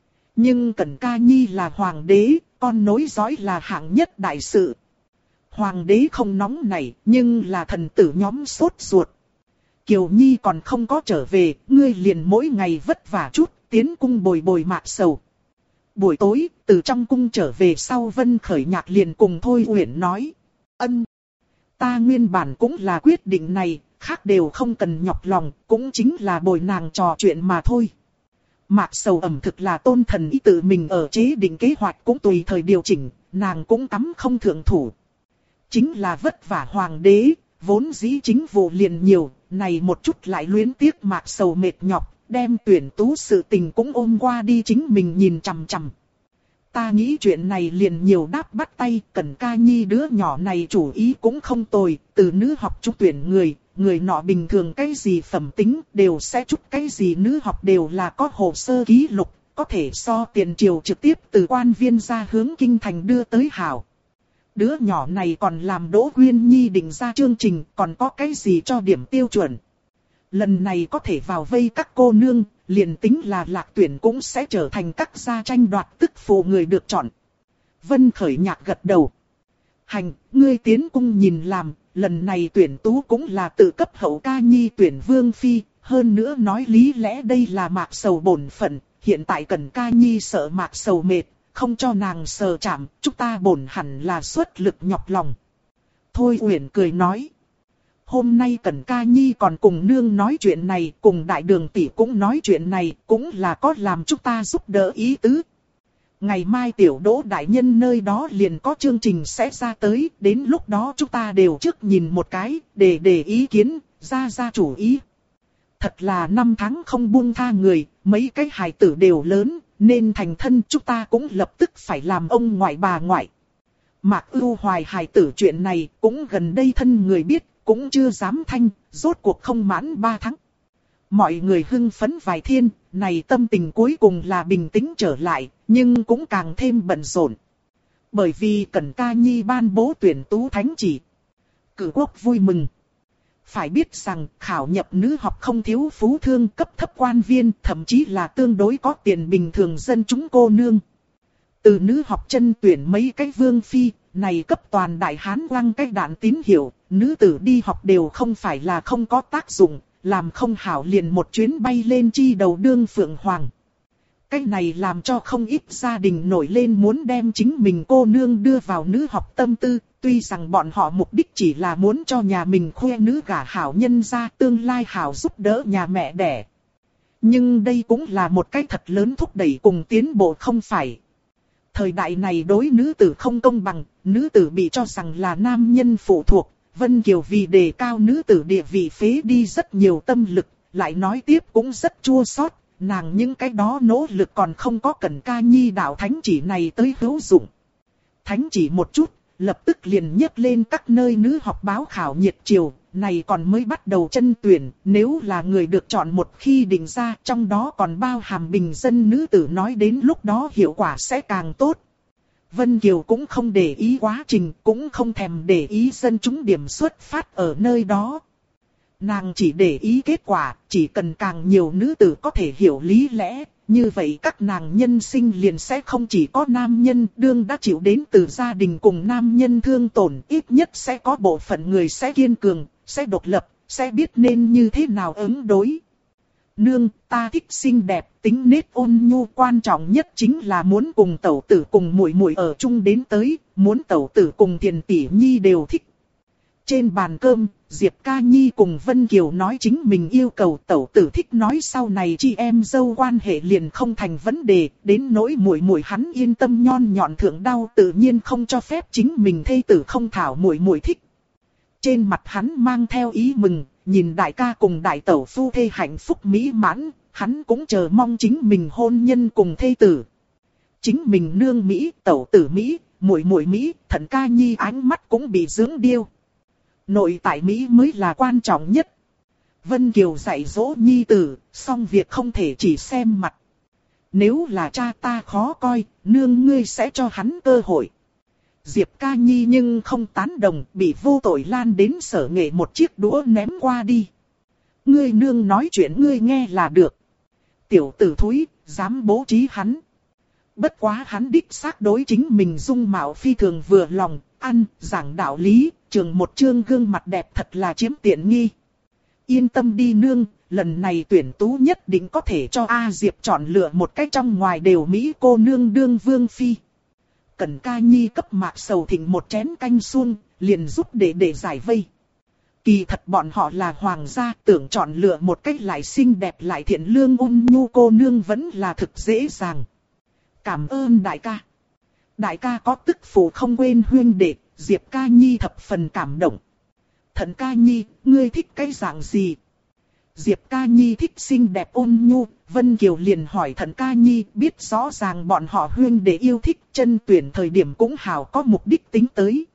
Nhưng Cẩn Ca Nhi là hoàng đế, con nối dõi là hạng nhất đại sự. Hoàng đế không nóng nảy, nhưng là thần tử nhóm sốt ruột. Kiều Nhi còn không có trở về, ngươi liền mỗi ngày vất vả chút, tiến cung bồi bồi Mạc Sầu. Buổi tối, từ trong cung trở về sau Vân Khởi Nhạc liền cùng Thôi Uyển nói. Ân, ta nguyên bản cũng là quyết định này, khác đều không cần nhọc lòng, cũng chính là bồi nàng trò chuyện mà thôi. Mạc Sầu ẩm thực là tôn thần ý tự mình ở chế định kế hoạch cũng tùy thời điều chỉnh, nàng cũng cắm không thượng thủ. Chính là vất vả hoàng đế, vốn dĩ chính vụ liền nhiều, này một chút lại luyến tiếc Mạc Sầu mệt nhọc, đem tuyển tú sự tình cũng ôm qua đi chính mình nhìn chằm chằm. Ta nghĩ chuyện này liền nhiều đáp bắt tay, Cẩn Ca Nhi đứa nhỏ này chủ ý cũng không tồi, từ nữ học trung tuyển người nọ bình thường cái gì phẩm tính đều sẽ chút cái gì nữ học đều là có hồ sơ ký lục, có thể so tiền triều trực tiếp từ quan viên ra hướng kinh thành đưa tới hảo. Đứa nhỏ này còn làm Đỗ Quyên Nhi định ra chương trình, còn có cái gì cho điểm tiêu chuẩn. Lần này có thể vào vây các cô nương, liền tính là lạc tuyển cũng sẽ trở thành các gia tranh đoạt tức phụ người được chọn. Vân Khởi Nhạc gật đầu. Hành, ngươi tiến cung nhìn làm, lần này tuyển tú cũng là tự cấp Hậu Ca Nhi tuyển Vương Phi, hơn nữa nói lý lẽ đây là Mạc Sầu bổn phận, hiện tại Cẩn Ca Nhi sợ Mạc Sầu mệt, không cho nàng sờ chạm, chúng ta bổn hẳn là xuất lực nhọc lòng. Thôi Uyển cười nói. Hôm nay Cẩn Ca Nhi còn cùng nương nói chuyện này, cùng đại đường tỷ cũng nói chuyện này, cũng là có làm chúng ta giúp đỡ ý tứ. Ngày mai tiểu Đỗ đại nhân nơi đó liền có chương trình sẽ ra tới, đến lúc đó chúng ta đều trước nhìn một cái, để ý kiến, ra chủ ý. Thật là 5 tháng không buông tha người, mấy cái hài tử đều lớn, nên thành thân chúng ta cũng lập tức phải làm ông ngoại bà ngoại. Mạc Ưu Hoài hài tử chuyện này cũng gần đây thân người biết, cũng chưa dám thanh, rốt cuộc không mãn 3 tháng. Mọi người hưng phấn vài thiên, này tâm tình cuối cùng là bình tĩnh trở lại, nhưng cũng càng thêm bận rộn. Bởi vì Cẩn Ca Nhi ban bố tuyển tú thánh chỉ. Cử quốc vui mừng. Phải biết rằng khảo nhập nữ học không thiếu phú thương cấp thấp quan viên, thậm chí là tương đối có tiền bình thường dân chúng cô nương. Từ nữ học chân tuyển mấy cái vương phi, này cấp toàn đại hán quăng cái đạn tín hiệu, nữ tử đi học đều không phải là không có tác dụng, làm không hảo liền một chuyến bay lên chi đầu đương phượng hoàng. Cái này làm cho không ít gia đình nổi lên muốn đem chính mình cô nương đưa vào nữ học tâm tư, tuy rằng bọn họ mục đích chỉ là muốn cho nhà mình khoe nữ gả hảo nhân ra tương lai hảo giúp đỡ nhà mẹ đẻ. Nhưng đây cũng là một cái thật lớn thúc đẩy cùng tiến bộ không phải. Thời đại này đối nữ tử không công bằng, nữ tử bị cho rằng là nam nhân phụ thuộc, Vân Kiều vì đề cao nữ tử địa vị phế đi rất nhiều tâm lực, lại nói tiếp cũng rất chua xót, nàng những cái đó nỗ lực còn không có Cẩn Ca Nhi đạo thánh chỉ này tới hữu dụng. Thánh chỉ một chút, lập tức liền nhấc lên các nơi nữ học báo khảo nhiệt triều, này còn mới bắt đầu chân tuyển, nếu là người được chọn một khi định ra, trong đó còn bao hàm bình dân nữ tử nói đến lúc đó hiệu quả sẽ càng tốt. Vân Kiều cũng không để ý quá trình, cũng không thèm để ý dân chúng điểm xuất phát ở nơi đó. Nàng chỉ để ý kết quả, chỉ cần càng nhiều nữ tử có thể hiểu lý lẽ, như vậy các nàng nhân sinh liền sẽ không chỉ có nam nhân đương đã chịu đến từ gia đình cùng nam nhân thương tổn, ít nhất sẽ có bộ phận người sẽ kiên cường, sẽ độc lập, sẽ biết nên như thế nào ứng đối. Nương, ta thích xinh đẹp, tính nết ôn nhu, quan trọng nhất chính là muốn cùng tẩu tử cùng muội muội ở chung đến tới, muốn tẩu tử cùng Thiền tỷ nhi đều thích. Trên bàn cơm, Diệp Ca Nhi cùng Vân Kiều nói chính mình yêu cầu tẩu tử thích nói sau này chị em dâu quan hệ liền không thành vấn đề, đến nỗi muội muội hắn yên tâm nhon nhọn thượng đau tự nhiên không cho phép chính mình thê tử không thảo muội muội thích. Trên mặt hắn mang theo ý mừng, nhìn đại ca cùng đại tẩu phu thê hạnh phúc mỹ mãn, hắn cũng chờ mong chính mình hôn nhân cùng thê tử. Chính mình nương Mỹ, tẩu tử Mỹ, muội muội Mỹ, Thận Ca Nhi ánh mắt cũng bị dưỡng điêu. Nội tại Mỹ mới là quan trọng nhất. Vân Kiều dạy dỗ nhi tử, xong việc không thể chỉ xem mặt. Nếu là cha ta khó coi, nương ngươi sẽ cho hắn cơ hội. Diệp Ca Nhi nhưng không tán đồng, bị Vô Tội lan đến Sở Nghệ một chiếc đũa ném qua đi. Ngươi nương nói chuyện ngươi nghe là được. Tiểu tử thúi, dám bố trí hắn. Bất quá hắn đích xác đối chính mình dung mạo phi thường vừa lòng, ăn, giảng đạo lý, trường một chương gương mặt đẹp thật là chiếm tiện nghi. Yên tâm đi nương, lần này tuyển tú nhất định có thể cho A Diệp chọn lựa một cách trong ngoài đều Mỹ cô nương đương vương phi. Cẩn Ca Nhi cấp Mạc Sầu Thịnh một chén canh suông, liền giúp để giải vây. Kỳ thật bọn họ là hoàng gia, tưởng chọn lựa một cách lại xinh đẹp lại thiện lương ôn nhu cô nương vẫn là thực dễ dàng. Cảm ơn đại ca. Đại ca có tức phụ không quên huynh đệ, Diệp Ca Nhi thập phần cảm động. Thận Ca Nhi, ngươi thích cái dạng gì? Diệp Ca Nhi thích xinh đẹp ôn nhu, Vân Kiều liền hỏi Thận Ca Nhi, biết rõ ràng bọn họ huynh đệ yêu thích, chân tuyển thời điểm cũng hảo có mục đích tính tới.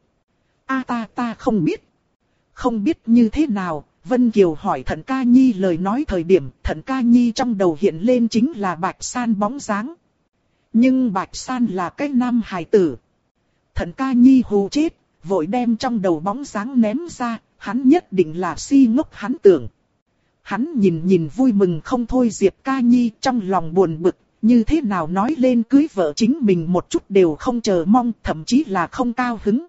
Ta không biết. Không biết như thế nào, Vân Kiều hỏi Thận Ca Nhi lời nói thời điểm, Thận Ca Nhi trong đầu hiện lên chính là Bạch San bóng dáng. Nhưng Bạch San là cái nam hài tử. Thận Ca Nhi hù chết, vội đem trong đầu bóng dáng ném ra, hắn nhất định là si ngốc hắn tưởng. Hắn nhìn vui mừng không thôi Diệp Ca Nhi trong lòng buồn bực, như thế nào nói lên cưới vợ chính mình một chút đều không chờ mong, thậm chí là không cao hứng.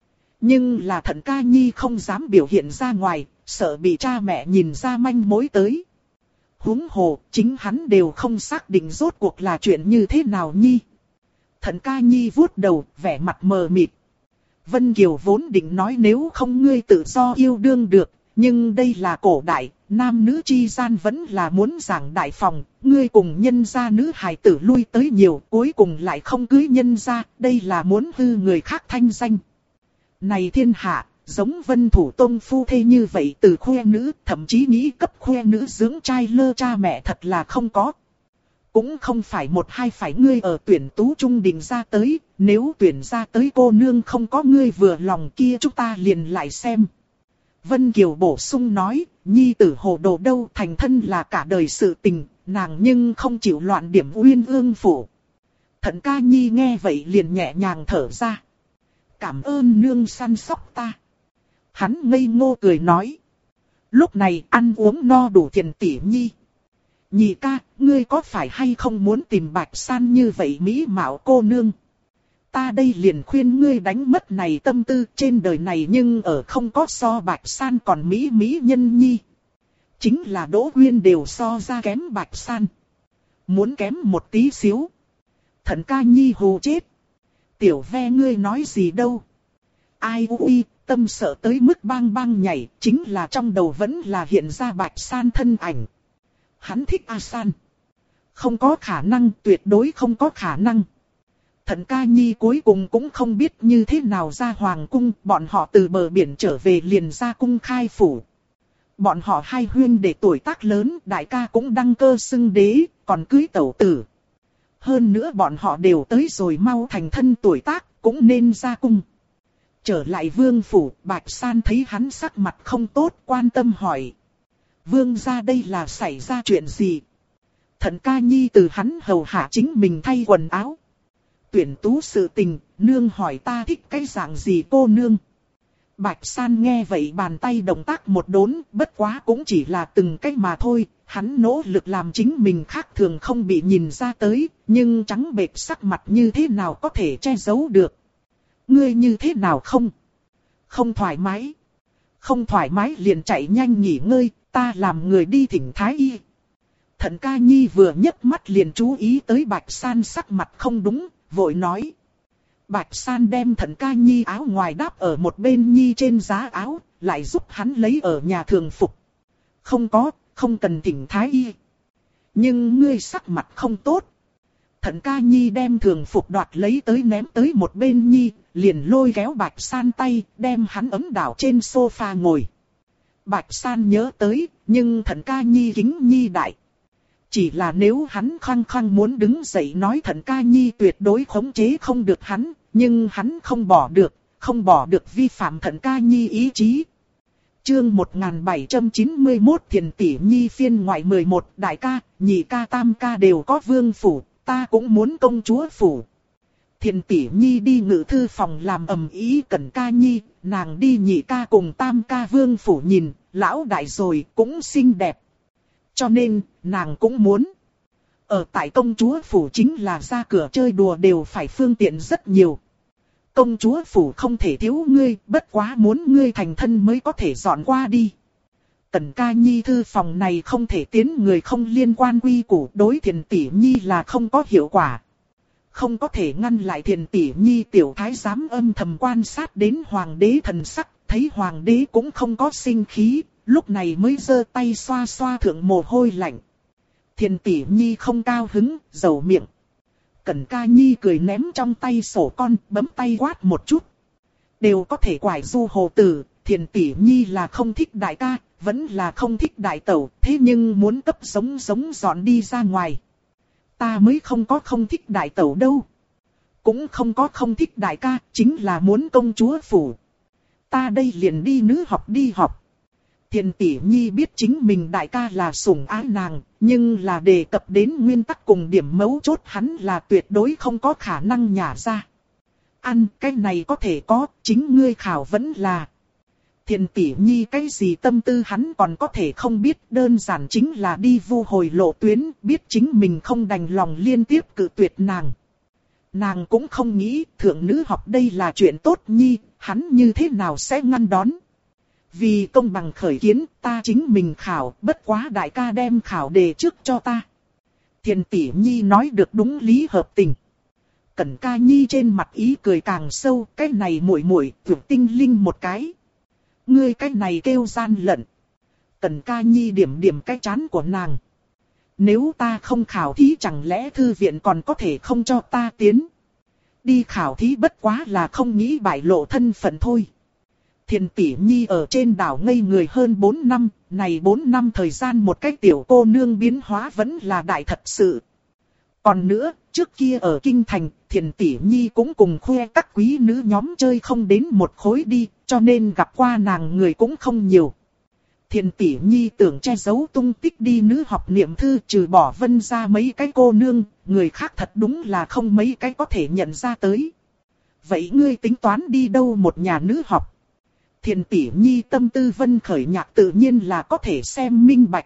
Nhưng là Thận Ca Nhi không dám biểu hiện ra ngoài, sợ bị cha mẹ nhìn ra manh mối tới. Huống hồ, chính hắn đều không xác định rốt cuộc là chuyện như thế nào nhi. Thận Ca Nhi vuốt đầu, vẻ mặt mờ mịt. Vân Kiều vốn định nói nếu không ngươi tự do yêu đương được, nhưng đây là cổ đại, nam nữ chi gian vẫn là muốn giảng đại phòng, ngươi cùng nhân gia nữ hài tử lui tới nhiều, cuối cùng lại không cưới nhân gia, đây là muốn hư người khác thanh danh. Này thiên hạ, giống Vân Thủ Tông phu thê như vậy từ khoe nữ, thậm chí nghĩ cấp khoe nữ dưỡng trai lơ cha mẹ thật là không có. Cũng không phải một hai phải ngươi ở tuyển tú trung định ra tới, nếu tuyển ra tới cô nương không có ngươi vừa lòng kia chúng ta liền lại xem. Vân Kiều bổ sung nói, nhi tử hồ đồ đâu thành thân là cả đời sự tình, nàng nhưng không chịu loạn điểm uyên ương phủ. Thận Ca Nhi nghe vậy liền nhẹ nhàng thở ra. Cảm ơn nương săn sóc ta. Hắn ngây ngô cười nói. Lúc này ăn uống no đủ Thiền tỷ nhi. Nhị ca, ngươi có phải hay không muốn tìm Bạch San như vậy mỹ mạo cô nương? Ta đây liền khuyên ngươi đánh mất này tâm tư trên đời này nhưng ở không có so Bạch San còn mỹ nhân nhi. Chính là Đỗ Quyên đều so ra kém Bạch San. Muốn kém một tí xíu. Thận Ca Nhi hù chết. Tiểu ve ngươi nói gì đâu. Ai ui, tâm sợ tới mức bang bang nhảy, chính là trong đầu vẫn là hiện ra Bạch San thân ảnh. Hắn thích A San. Không có khả năng, tuyệt đối không có khả năng. Thận Ca Nhi cuối cùng cũng không biết như thế nào ra hoàng cung, bọn họ từ bờ biển trở về liền ra cung khai phủ. Bọn họ hai huynh đệ tuổi tác lớn, đại ca cũng đăng cơ xưng đế, còn cưới tẩu tử. Hơn nữa bọn họ đều tới rồi mau thành thân tuổi tác, cũng nên ra cung. Trở lại vương phủ, Bạch San thấy hắn sắc mặt không tốt, quan tâm hỏi. Vương gia đây là xảy ra chuyện gì? Thận Ca Nhi từ hắn hầu hạ chính mình thay quần áo. Tuyển tú sự tình, nương hỏi ta thích cái dạng gì cô nương? Bạch San nghe vậy bàn tay động tác một đốn, bất quá cũng chỉ là từng cách mà thôi. Hắn nỗ lực làm chính mình khác thường không bị nhìn ra tới, nhưng trắng bệch sắc mặt như thế nào có thể che giấu được. Ngươi như thế nào không? Không thoải mái. Không thoải mái liền chạy nhanh nghỉ ngơi, ta làm người đi thỉnh thái y. Thận Ca Nhi vừa nhấc mắt liền chú ý tới Bạch San sắc mặt không đúng, vội nói. Bạch San đem Thận Ca Nhi áo ngoài đáp ở một bên nhi trên giá áo, lại giúp hắn lấy ở nhà thường phục. Không cần thỉnh thái y. Nhưng ngươi sắc mặt không tốt. Thận Ca Nhi đem thường phục đoạt lấy tới ném tới một bên nhi, liền lôi kéo Bạch San tay, đem hắn ấm đảo trên sofa ngồi. Bạch San nhớ tới, nhưng Thận Ca Nhi kính nhi đại. Chỉ là nếu hắn khăng khăng muốn đứng dậy nói Thận Ca Nhi tuyệt đối khống chế không được hắn, nhưng hắn không bỏ được vi phạm Thận Ca Nhi ý chí. Chương 1791 Thiền tỷ nhi phiên ngoại 11 đại ca, nhị ca tam ca đều có vương phủ, ta cũng muốn công chúa phủ. Thiền tỷ nhi đi ngự thư phòng làm ầm ĩ Cẩn ca nhi, nàng đi nhị ca cùng tam ca vương phủ nhìn, lão đại rồi cũng xinh đẹp. Cho nên, nàng cũng muốn. Ở tại công chúa phủ chính là ra cửa chơi đùa đều phải phương tiện rất nhiều. Công chúa phủ không thể thiếu ngươi, bất quá muốn ngươi thành thân mới có thể dọn qua đi. Cẩn ca nhi thư phòng này không thể tiến người không liên quan quy củ, đối Thiền tỷ nhi là không có hiệu quả. Không có thể ngăn lại Thiền tỷ nhi tiểu thái giám âm thầm quan sát đến hoàng đế thần sắc, thấy hoàng đế cũng không có sinh khí, lúc này mới giơ tay xoa xoa thượng mồ hôi lạnh. Thiền tỷ nhi không cao hứng, dầu miệng. Cẩn ca nhi cười ném trong tay sổ con, bấm tay quát một chút. Đều có thể quải du hồ tử, Thiền tỷ nhi là không thích đại ca, vẫn là không thích đại tẩu, thế nhưng muốn cấp giống dọn đi ra ngoài. Ta mới không có không thích đại tẩu đâu. Cũng không có không thích đại ca, chính là muốn công chúa phủ. Ta đây liền đi nữ học đi học. Thiền tỷ nhi biết chính mình đại ca là sủng ái nàng, nhưng là đề cập đến nguyên tắc cùng điểm mấu chốt hắn là tuyệt đối không có khả năng nhả ra. Ăn cái này có thể có, chính ngươi khảo vẫn là. Thiền tỷ nhi cái gì tâm tư hắn còn có thể không biết, đơn giản chính là đi vu hồi lộ tuyến, biết chính mình không đành lòng liên tiếp cự tuyệt nàng. Nàng cũng không nghĩ thượng nữ học đây là chuyện tốt nhi, hắn như thế nào sẽ ngăn đón. Vì công bằng khởi kiến, ta chính mình khảo, bất quá đại ca đem khảo đề trước cho ta. Thiền tỷ nhi nói được đúng lý hợp tình. Cẩn ca nhi trên mặt ý cười càng sâu, cái này muội muội tuyệt tinh linh một cái. Ngươi cái này kêu gian lận. Cẩn ca nhi điểm cái chán của nàng. Nếu ta không khảo thí chẳng lẽ thư viện còn có thể không cho ta tiến. Đi khảo thí bất quá là không nghĩ bại lộ thân phận thôi. Thiền tỷ nhi ở trên đảo ngây người hơn 4 năm, này 4 năm thời gian một cái tiểu cô nương biến hóa vẫn là đại thật sự. Còn nữa, trước kia ở Kinh Thành, Thiền tỷ nhi cũng cùng khoe các quý nữ nhóm chơi không đến một khối đi, cho nên gặp qua nàng người cũng không nhiều. Thiền tỷ nhi tưởng che giấu tung tích đi nữ học niệm thư, trừ bỏ Vân ra mấy cái cô nương, người khác thật đúng là không mấy cái có thể nhận ra tới. Vậy ngươi tính toán đi đâu một nhà nữ học? Thiền tỷ nhi tâm tư Vân khởi nhạc tự nhiên là có thể xem minh bạch.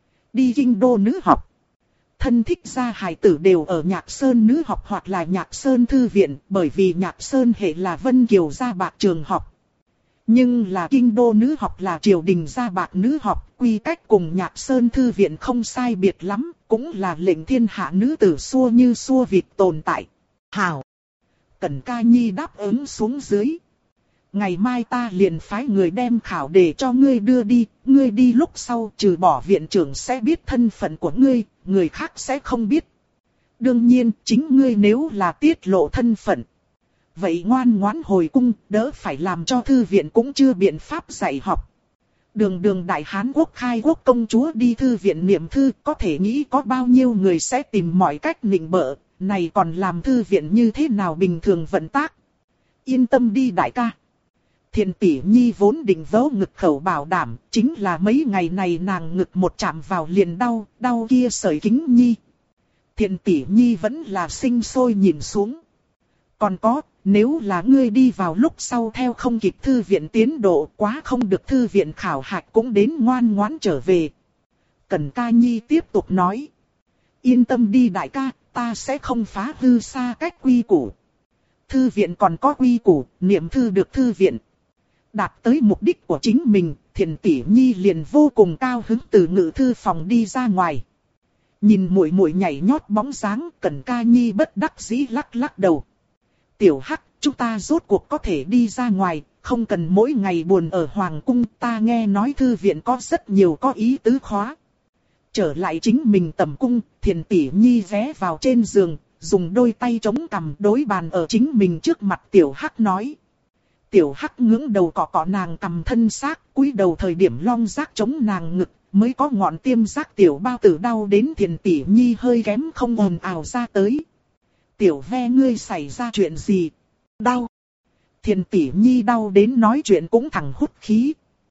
Đi kinh đô nữ học. Thân thích gia hài tử đều ở Nhạc Sơn nữ học hoặc là Nhạc Sơn thư viện, bởi vì Nhạc Sơn hệ là Vân Kiều gia bạc trường học. Nhưng là kinh đô nữ học là triều đình gia bạc nữ học, quy cách cùng Nhạc Sơn thư viện không sai biệt lắm, cũng là lệnh thiên hạ nữ tử xua như xua vịt tồn tại. Hảo! Cẩn ca nhi đáp ứng xuống dưới. Ngày mai ta liền phái người đem khảo đề cho ngươi đưa đi, ngươi đi lúc sau trừ bỏ viện trưởng sẽ biết thân phận của ngươi, người khác sẽ không biết. Đương nhiên, chính ngươi nếu là tiết lộ thân phận. Vậy ngoan ngoãn hồi cung, đỡ phải làm cho thư viện cũng chưa biện pháp dạy học. Đường đại Hán Quốc khai quốc công chúa đi thư viện niệm thư, có thể nghĩ có bao nhiêu người sẽ tìm mọi cách nịnh bợ, này còn làm thư viện như thế nào bình thường vận tác. Yên tâm đi đại ca. Thiền tỷ nhi vốn định vớ ngực khẩu bảo đảm, chính là mấy ngày này nàng ngực một chạm vào liền đau, đau kia sởi kính nhi. Thiền tỷ nhi vẫn là sinh sôi nhìn xuống. Còn có, nếu là ngươi đi vào lúc sau theo không kịp thư viện tiến độ quá không được thư viện khảo hạch cũng đến ngoan ngoãn trở về. Cẩn ca nhi tiếp tục nói. Yên tâm đi đại ca, ta sẽ không phá hư xa cách quy củ. Thư viện còn có quy củ, niệm thư được thư viện. Đạt tới mục đích của chính mình, Thiền tỷ nhi liền vô cùng cao hứng từ ngự thư phòng đi ra ngoài. Nhìn muội muội nhảy nhót bóng dáng, Cẩn ca nhi bất đắc dĩ lắc lắc đầu. Tiểu Hắc, chúng ta rốt cuộc có thể đi ra ngoài, không cần mỗi ngày buồn ở hoàng cung, ta nghe nói thư viện có rất nhiều có ý tứ khóa. Trở lại chính mình tầm cung, Thiền tỷ nhi ghé vào trên giường, dùng đôi tay chống cằm đối bàn ở chính mình trước mặt Tiểu Hắc nói. Tiểu Hắc ngưỡng đầu cọ cọ nàng cằm thân xác, cúi đầu thời điểm long giác chống nàng ngực, mới có ngọn tiêm giác tiểu bao tử đau đến Thiền tỷ nhi hơi kém không ồn ào ra tới. Tiểu ve ngươi xảy ra chuyện gì? Đau. Thiền tỷ nhi đau đến nói chuyện cũng thẳng hút khí.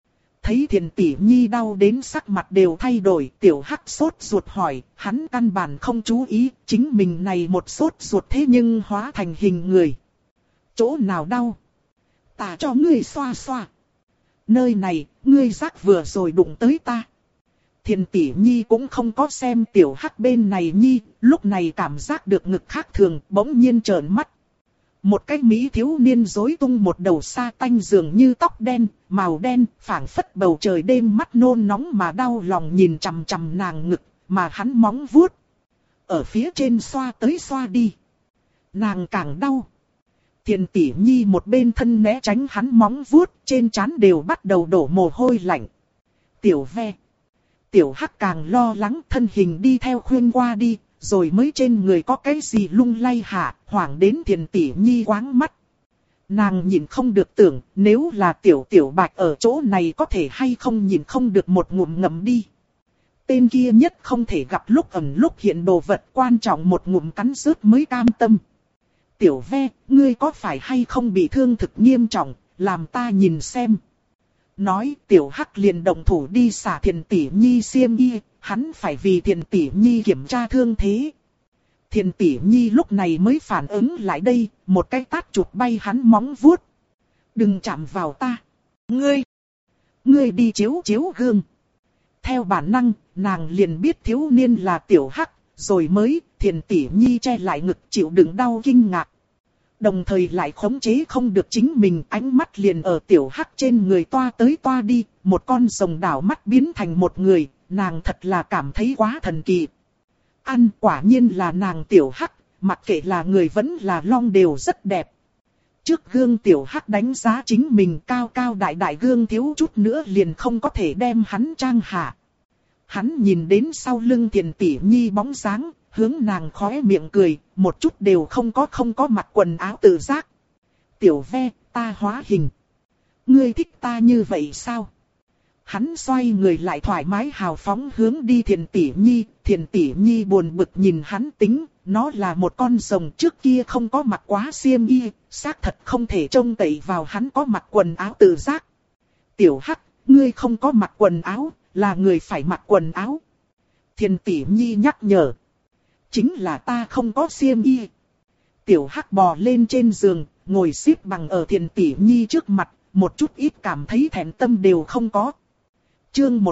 thấy Thiền tỷ nhi đau đến sắc mặt đều thay đổi, tiểu hắc sốt ruột hỏi, hắn căn bản không chú ý, chính mình này một sốt ruột thế nhưng hóa thành hình người. Chỗ nào đau? Ta cho ngươi xoa xoa. Nơi này, ngươi giác vừa rồi đụng tới ta. Thiền tỷ nhi cũng không có xem tiểu hắc bên này nhi, lúc này cảm giác được ngực khác thường, bỗng nhiên trợn mắt. Một cái mỹ thiếu niên rối tung một đầu sa tanh dường như tóc đen, màu đen, phảng phất bầu trời đêm mắt nôn nóng mà đau lòng nhìn chằm chằm nàng ngực, mà hắn móng vuốt. Ở phía trên xoa tới xoa đi. Nàng càng đau. Thiền tỷ nhi một bên thân né tránh hắn móng vuốt, trên trán đều bắt đầu đổ mồ hôi lạnh. Tiểu ve. Tiểu hắc càng lo lắng, thân hình đi theo khuyên qua đi, rồi mới trên người có cái gì lung lay hạ, hoảng đến Thiền tỷ nhi quáng mắt. Nàng nhìn không được tưởng, nếu là tiểu bạch ở chỗ này có thể hay không nhìn không được một ngụm ngậm đi. Tên kia nhất không thể gặp lúc ẩn lúc hiện đồ vật, quan trọng một ngụm cắn rớt mới cam tâm. Tiểu ve, ngươi có phải hay không bị thương thực nghiêm trọng, làm ta nhìn xem. Nói tiểu hắc liền động thủ đi xả Thiền tỷ nhi xiêm y, hắn phải vì Thiền tỷ nhi kiểm tra thương thế. Thiền tỷ nhi lúc này mới phản ứng lại đây, một cái tát chụp bay hắn móng vuốt. Đừng chạm vào ta. Ngươi đi chiếu gương. Theo bản năng, nàng liền biết thiếu niên là tiểu hắc, rồi mới Thiền tỷ nhi che lại ngực chịu đựng đau kinh ngạc. Đồng thời lại khống chế không được chính mình, ánh mắt liền ở tiểu hắc trên người toa tới toa đi, một con rồng đảo mắt biến thành một người, nàng thật là cảm thấy quá thần kỳ. Ăn quả nhiên là nàng tiểu hắc, mặc kệ là người vẫn là long đều rất đẹp. Trước gương tiểu hắc đánh giá chính mình cao cao đại gương thiếu chút nữa liền không có thể đem hắn trang hạ. Hắn nhìn đến sau lưng Thiền tỷ nhi bóng dáng, hướng nàng khóe miệng cười, một chút đều không có mặc quần áo tự giác. Tiểu ve, ta hóa hình. Ngươi thích ta như vậy sao? Hắn xoay người lại thoải mái hào phóng hướng đi Thiền tỷ nhi buồn bực nhìn hắn tính, nó là một con rồng trước kia không có mặc quá xiêm y, xác thật không thể trông cậy vào hắn có mặc quần áo tự giác. Tiểu hắc, ngươi không có mặc quần áo, là người phải mặc quần áo. Thiền tỷ nhi nhắc nhở. Chính là ta không có xiêm y. Tiểu hắc bò lên trên giường, ngồi xếp bằng ở Thiền tỷ nhi trước mặt, một chút ít cảm thấy thẹn tâm đều không có. Chương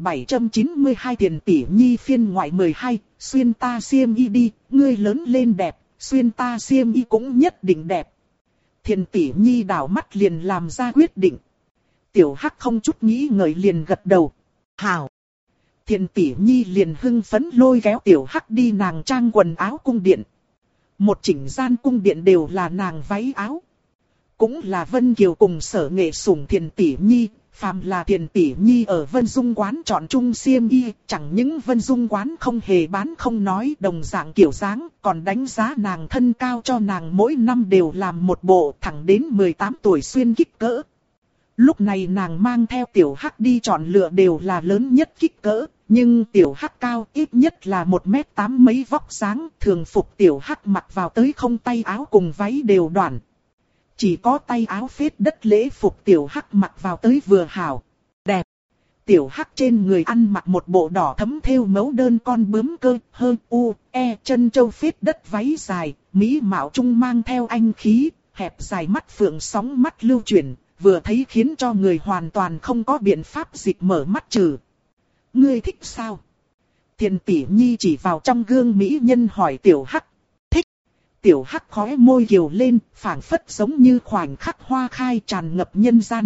1792 Thiền tỷ nhi phiên ngoại 12, xuyên ta xiêm y đi, ngươi lớn lên đẹp, xuyên ta xiêm y cũng nhất định đẹp. Thiền tỷ nhi đảo mắt liền làm ra quyết định. Tiểu hắc không chút nghĩ ngợi liền gật đầu. Hảo. Thiền tỷ nhi liền hưng phấn lôi kéo tiểu hắc đi nàng trang quần áo cung điện. Một chỉnh gian cung điện đều là nàng váy áo. Cũng là Vân Kiều cùng Sở Nghệ sủng Thiền tỷ nhi, phàm là Thiền tỷ nhi ở Vân Dung quán chọn chung xiêm y, chẳng những Vân Dung quán không hề bán không nói, đồng dạng kiểu dáng, còn đánh giá nàng thân cao cho nàng mỗi năm đều làm một bộ, thẳng đến 18 tuổi xuyên kích cỡ. Lúc này nàng mang theo tiểu hắc đi chọn lựa đều là lớn nhất kích cỡ, nhưng tiểu hắc cao ít nhất là 1m8 mấy vóc dáng, thường phục tiểu hắc mặc vào tới không tay áo cùng váy đều đoạn. Chỉ có tay áo phết đất lễ phục tiểu hắc mặc vào tới vừa hảo, đẹp. Tiểu hắc trên người ăn mặc một bộ đỏ thấm thêu mẫu đơn con bướm cơ, hơn u, e chân châu phết đất váy dài, mỹ mạo trung mang theo anh khí, hẹp dài mắt phượng sóng mắt lưu chuyển, vừa thấy khiến cho người hoàn toàn không có biện pháp dịch mở mắt trừ. Ngươi thích sao? Thiền tỷ nhi chỉ vào trong gương mỹ nhân hỏi tiểu hắc. Thích. Tiểu hắc khóe môi kiều lên, phảng phất giống như khoảnh khắc hoa khai tràn ngập nhân gian.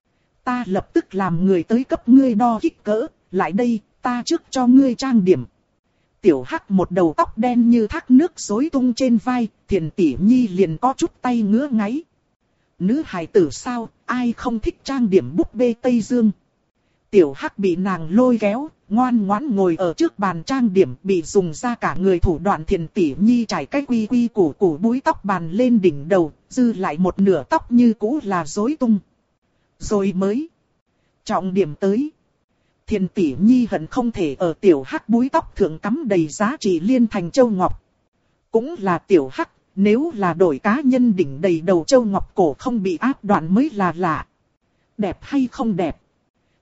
Ta lập tức làm người tới cấp ngươi đo kích cỡ, lại đây, ta trước cho ngươi trang điểm. Tiểu hắc một đầu tóc đen như thác nước rối tung trên vai, Thiền tỷ nhi liền có chút tay ngứa ngáy. Nữ hài tử sao, ai không thích trang điểm búp bê Tây Dương. Tiểu hắc bị nàng lôi kéo, ngoan ngoãn ngồi ở trước bàn trang điểm, bị dùng ra cả người thủ đoạn. Thiền tỷ nhi trải cái quy củ búi tóc bàn lên đỉnh đầu, dư lại một nửa tóc như cũ là rối tung. Rồi mới trọng điểm tới. Thiền tỷ nhi hận không thể ở tiểu hắc búi tóc thượng cắm đầy giá trị liên thành châu ngọc. Cũng là tiểu hắc, nếu là đổi cá nhân đỉnh đầy đầu châu ngọc cổ không bị áp đoạn mới là lạ. Đẹp hay không đẹp?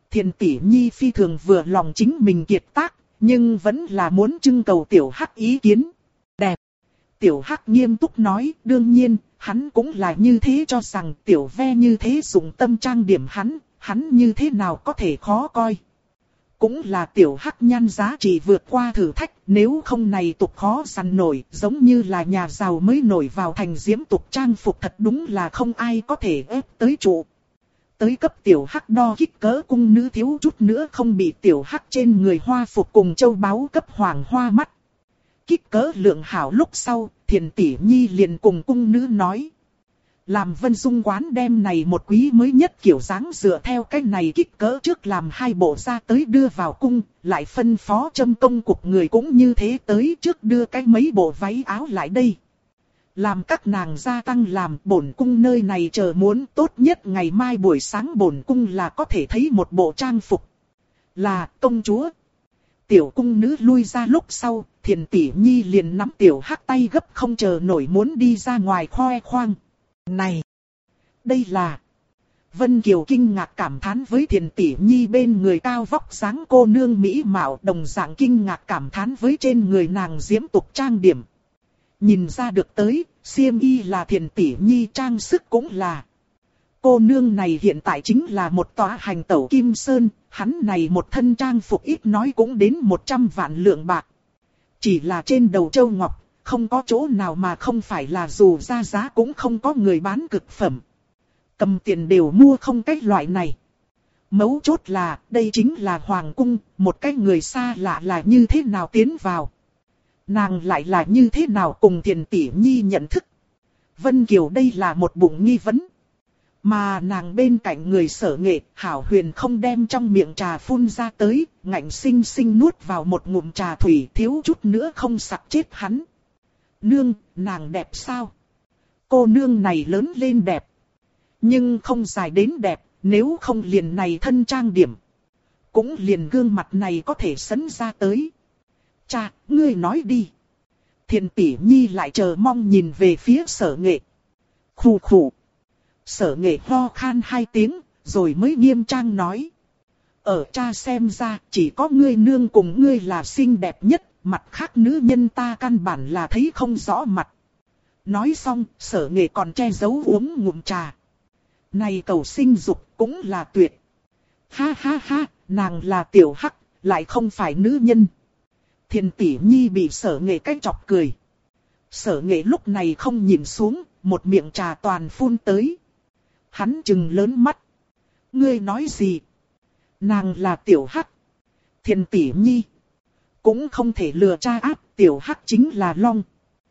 Thiền tỷ nhi phi thường vừa lòng chính mình kiệt tác, nhưng vẫn là muốn trưng cầu tiểu hắc ý kiến. Đẹp. Tiểu hắc nghiêm túc nói, đương nhiên, hắn cũng là như thế cho rằng tiểu ve như thế dùng tâm trang điểm hắn như thế nào có thể khó coi. Cũng là tiểu hắc nhan giá trị vượt qua thử thách, nếu không này tục khó săn nổi, giống như là nhà giàu mới nổi vào thành diễm tục trang phục, thật đúng là không ai có thể ép tới trụ. Tới cấp tiểu hắc đo kích cỡ cung nữ thiếu chút nữa không bị tiểu hắc trên người hoa phục cùng châu báu cấp hoàng hoa mắt. Kích cỡ lượng hảo lúc sau, Thiền tỷ nhi liền cùng cung nữ nói. Làm Vân Dung quán đem này một quý mới nhất kiểu dáng dựa theo cách này kích cỡ trước làm 2 bộ ra tới đưa vào cung, lại phân phó châm công cục người cũng như thế tới trước đưa cái mấy bộ váy áo lại đây. Làm các nàng gia tăng làm bổn cung nơi này chờ muốn tốt nhất ngày mai buổi sáng bổn cung là có thể thấy một bộ trang phục. Là công chúa. Tiểu cung nữ lui ra lúc sau, Thiền tỷ nhi liền nắm tiểu hắc tay gấp không chờ nổi muốn đi ra ngoài khoe khoang. Này! Đây là... Vân Kiều kinh ngạc cảm thán với Thiền tỷ nhi bên người cao vóc dáng cô nương mỹ mạo, đồng dạng kinh ngạc cảm thán với trên người nàng diễm tục trang điểm. Nhìn ra được tới, xiêm y là Thiền tỷ nhi, trang sức cũng là. Cô nương này hiện tại chính là một tòa hành tẩu kim sơn, hắn này một thân trang phục ít nói cũng đến 100 vạn lượng bạc. Chỉ là trên đầu châu ngọc, không có chỗ nào mà không phải là dù ra giá cũng không có người bán cực phẩm. Cầm tiền đều mua không cái loại này. Mấu chốt là, đây chính là hoàng cung, một cái người xa lạ là như thế nào tiến vào. Nàng lại là như thế nào cùng Thiền tỷ nhi nhận thức. Vân Kiều đây là một bụng nghi vấn. Mà nàng bên cạnh người Sở Nghệ, Hảo Huyền không đem trong miệng trà phun ra tới, ngạnh sinh sinh nuốt vào một ngụm trà thủy, thiếu chút nữa không sặc chết hắn. Nương, nàng đẹp sao? Cô nương này lớn lên đẹp. Nhưng không dài đến đẹp, nếu không liền này thân trang điểm. Cũng liền gương mặt này có thể sấn ra tới. Cha, ngươi nói đi. Thiền tỷ nhi lại chờ mong nhìn về phía Sở Nghệ. Khù khù. Sở Nghệ ho khan 2 tiếng, rồi mới nghiêm trang nói. Ở cha xem ra, chỉ có ngươi nương cùng ngươi là xinh đẹp nhất, mặt khác nữ nhân ta căn bản là thấy không rõ mặt. Nói xong, Sở Nghệ còn che giấu uống ngụm trà. Này cầu sinh dục cũng là tuyệt. Ha ha ha, nàng là tiểu hắc, lại không phải nữ nhân. Thiền tỷ nhi bị Sở Nghệ cách chọc cười. Sở Nghệ lúc này không nhìn xuống, một miệng trà toàn phun tới. Hắn trừng lớn mắt. Ngươi nói gì? Nàng là tiểu hắc. Thiền tỷ nhi. Cũng không thể lừa cha áp, tiểu hắc chính là long.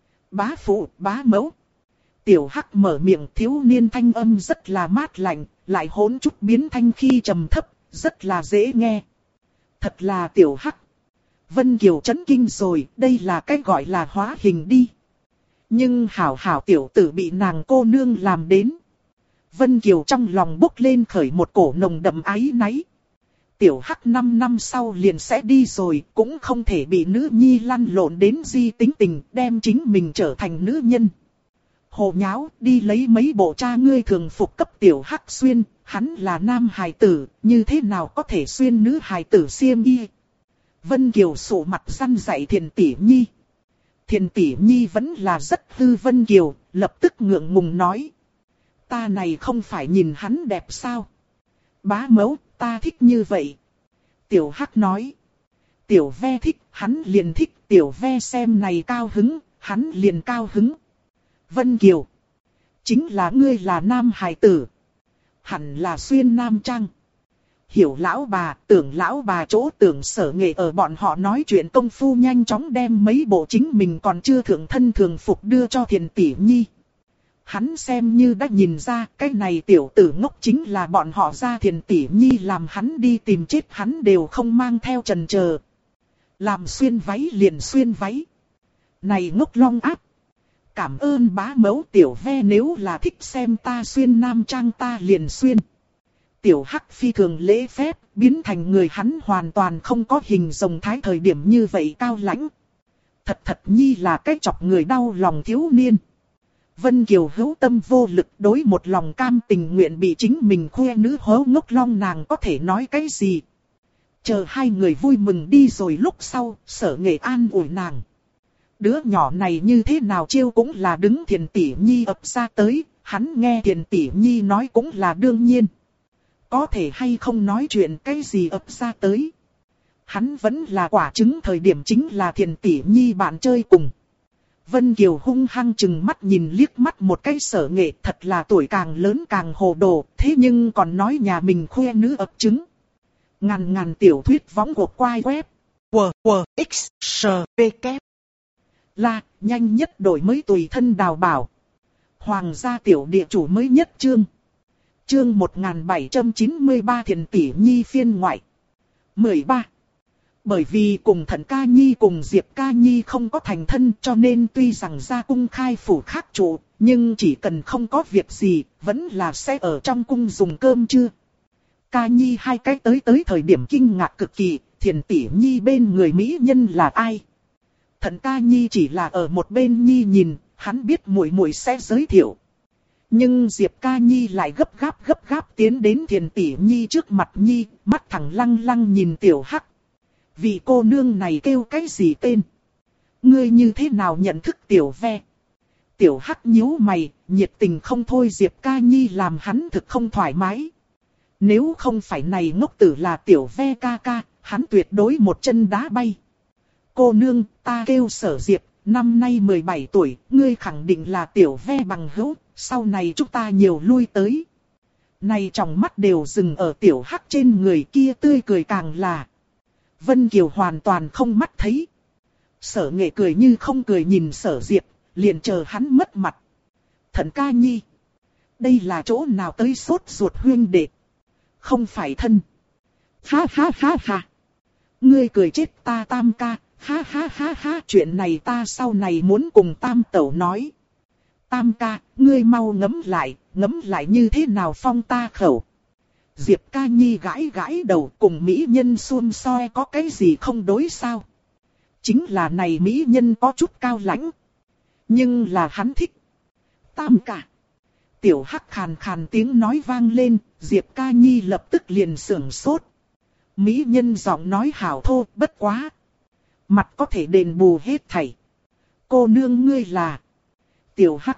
Bá phụ, bá mẫu. Tiểu hắc mở miệng, thiếu niên thanh âm rất là mát lạnh, lại hỗn chút biến thanh khi trầm thấp, rất là dễ nghe. Thật là tiểu hắc. Vân Kiều chấn kinh rồi, đây là cái gọi là hóa hình đi. Nhưng hảo hảo tiểu tử bị nàng cô nương làm đến. Vân Kiều trong lòng bốc lên khởi một cổ nồng đậm áy náy. Tiểu hắc 5 năm sau liền sẽ đi rồi, cũng không thể bị nữ nhi lăn lộn đến di tính tình, đem chính mình trở thành nữ nhân. Hồ nháo, đi lấy mấy bộ cha ngươi thường phục cấp tiểu hắc xuyên, hắn là nam hài tử, như thế nào có thể xuyên nữ hài tử xiêm y. Vân Kiều sụ mặt răn dạy Thiền tỷ nhi. Thiền tỷ nhi vẫn là rất hư Vân Kiều, lập tức ngượng ngùng nói. Ta này không phải nhìn hắn đẹp sao? Bá mẫu, ta thích như vậy. Tiểu hắc nói. Tiểu ve thích, hắn liền thích, tiểu ve xem này cao hứng, hắn liền cao hứng. Vân Kiều. Chính là ngươi là nam hài tử. Hẳn là xuyên nam trang. Hiểu lão bà, tưởng lão bà chỗ tưởng Sở Nghệ ở bọn họ nói chuyện công phu nhanh chóng đem mấy bộ chính mình còn chưa thượng thân thường phục đưa cho Thiền tỷ nhi. Hắn xem như đã nhìn ra cái này tiểu tử ngốc chính là bọn họ ra Thiền tỷ nhi làm hắn đi tìm chết hắn đều không mang theo chần chờ. Làm xuyên váy liền xuyên váy. Này ngốc long áp. Cảm ơn bá mẫu tiểu ve, nếu là thích xem ta xuyên nam trang ta liền xuyên. Tiểu hắc phi thường lễ phép, biến thành người hắn hoàn toàn không có hình rồng thái thời điểm như vậy cao lãnh. Thật nhi là cái chọc người đau lòng thiếu niên. Vân Kiều hữu tâm vô lực, đối một lòng cam tình nguyện bị chính mình khoe nữ hố ngốc long nàng có thể nói cái gì. Chờ hai người vui mừng đi rồi lúc sau, Sở Nghệ an ủi nàng. Đứa nhỏ này như thế nào chiêu cũng là đứng Thiền Tỷ Nhi ập ra tới, hắn nghe Thiền Tỷ Nhi nói cũng là đương nhiên. Có thể hay không nói chuyện cái gì ập ra tới. Hắn vẫn là quả trứng thời điểm chính là Thiền Tỷ Nhi bạn chơi cùng. Vân Kiều hung hăng chừng mắt nhìn liếc mắt một cái Sở Nghệ, thật là tuổi càng lớn càng hồ đồ, thế nhưng còn nói nhà mình khoe nữ ập trứng. Ngàn tiểu thuyết võng của quai web. W, X, S, P, K. Là, nhanh nhất đổi mới tùy thân đào bảo. Hoàng gia tiểu địa chủ mới nhất chương. Chương 1793 Thiền Tỷ Nhi phiên ngoại. 13. Bởi vì cùng Thận Ca Nhi cùng Diệp Ca Nhi không có thành thân cho nên tuy rằng ra cung khai phủ khác chủ, nhưng chỉ cần không có việc gì, vẫn là sẽ ở trong cung dùng cơm trưa. Ca Nhi hai cái tới thời điểm kinh ngạc cực kỳ, Thiền Tỷ Nhi bên người mỹ nhân là ai? Thận Ca Nhi chỉ là ở một bên Nhi nhìn, hắn biết muội muội sẽ giới thiệu. Nhưng Diệp Ca Nhi lại gấp gáp tiến đến Thiền Tỷ Nhi trước mặt Nhi, mắt thẳng lăng nhìn Tiểu Hắc. Vị cô nương này kêu cái gì tên? Ngươi như thế nào nhận thức Tiểu Ve? Tiểu Hắc nhíu mày, nhiệt tình không thôi Diệp Ca Nhi làm hắn thực không thoải mái. Nếu không phải này ngốc tử là Tiểu Ve ca ca, hắn tuyệt đối một chân đá bay. Cô nương, ta kêu Sở Diệp, năm nay 17 tuổi, ngươi khẳng định là Tiểu Ve bằng hữu, sau này chúng ta nhiều lui tới. Này trong mắt đều dừng ở Tiểu Hắc trên người kia tươi cười càng là. Vân Kiều hoàn toàn không mắt thấy. Sở Nghệ cười như không cười nhìn Sở Diệp, liền chờ hắn mất mặt. Thận Ca Nhi. Đây là chỗ nào tới sốt ruột huyên đệ. Không phải thân. Ha ha ha ha. Ngươi cười chết ta Tam ca. Ha ha ha ha. Chuyện này ta sau này muốn cùng Tam tẩu nói. Tam ca, ngươi mau ngẫm lại như thế nào phong ta khẩu. Diệp Ca Nhi gãi đầu cùng mỹ nhân xun xoe có cái gì không đối sao. Chính là này mỹ nhân có chút cao lãnh. Nhưng là hắn thích. Tam ca. Tiểu Hắc khàn tiếng nói vang lên, Diệp Ca Nhi lập tức liền sưởng sốt. Mỹ nhân giọng nói hảo thô, bất quá. Mặt có thể đền bù hết thảy. Cô nương ngươi là. Tiểu Hắc.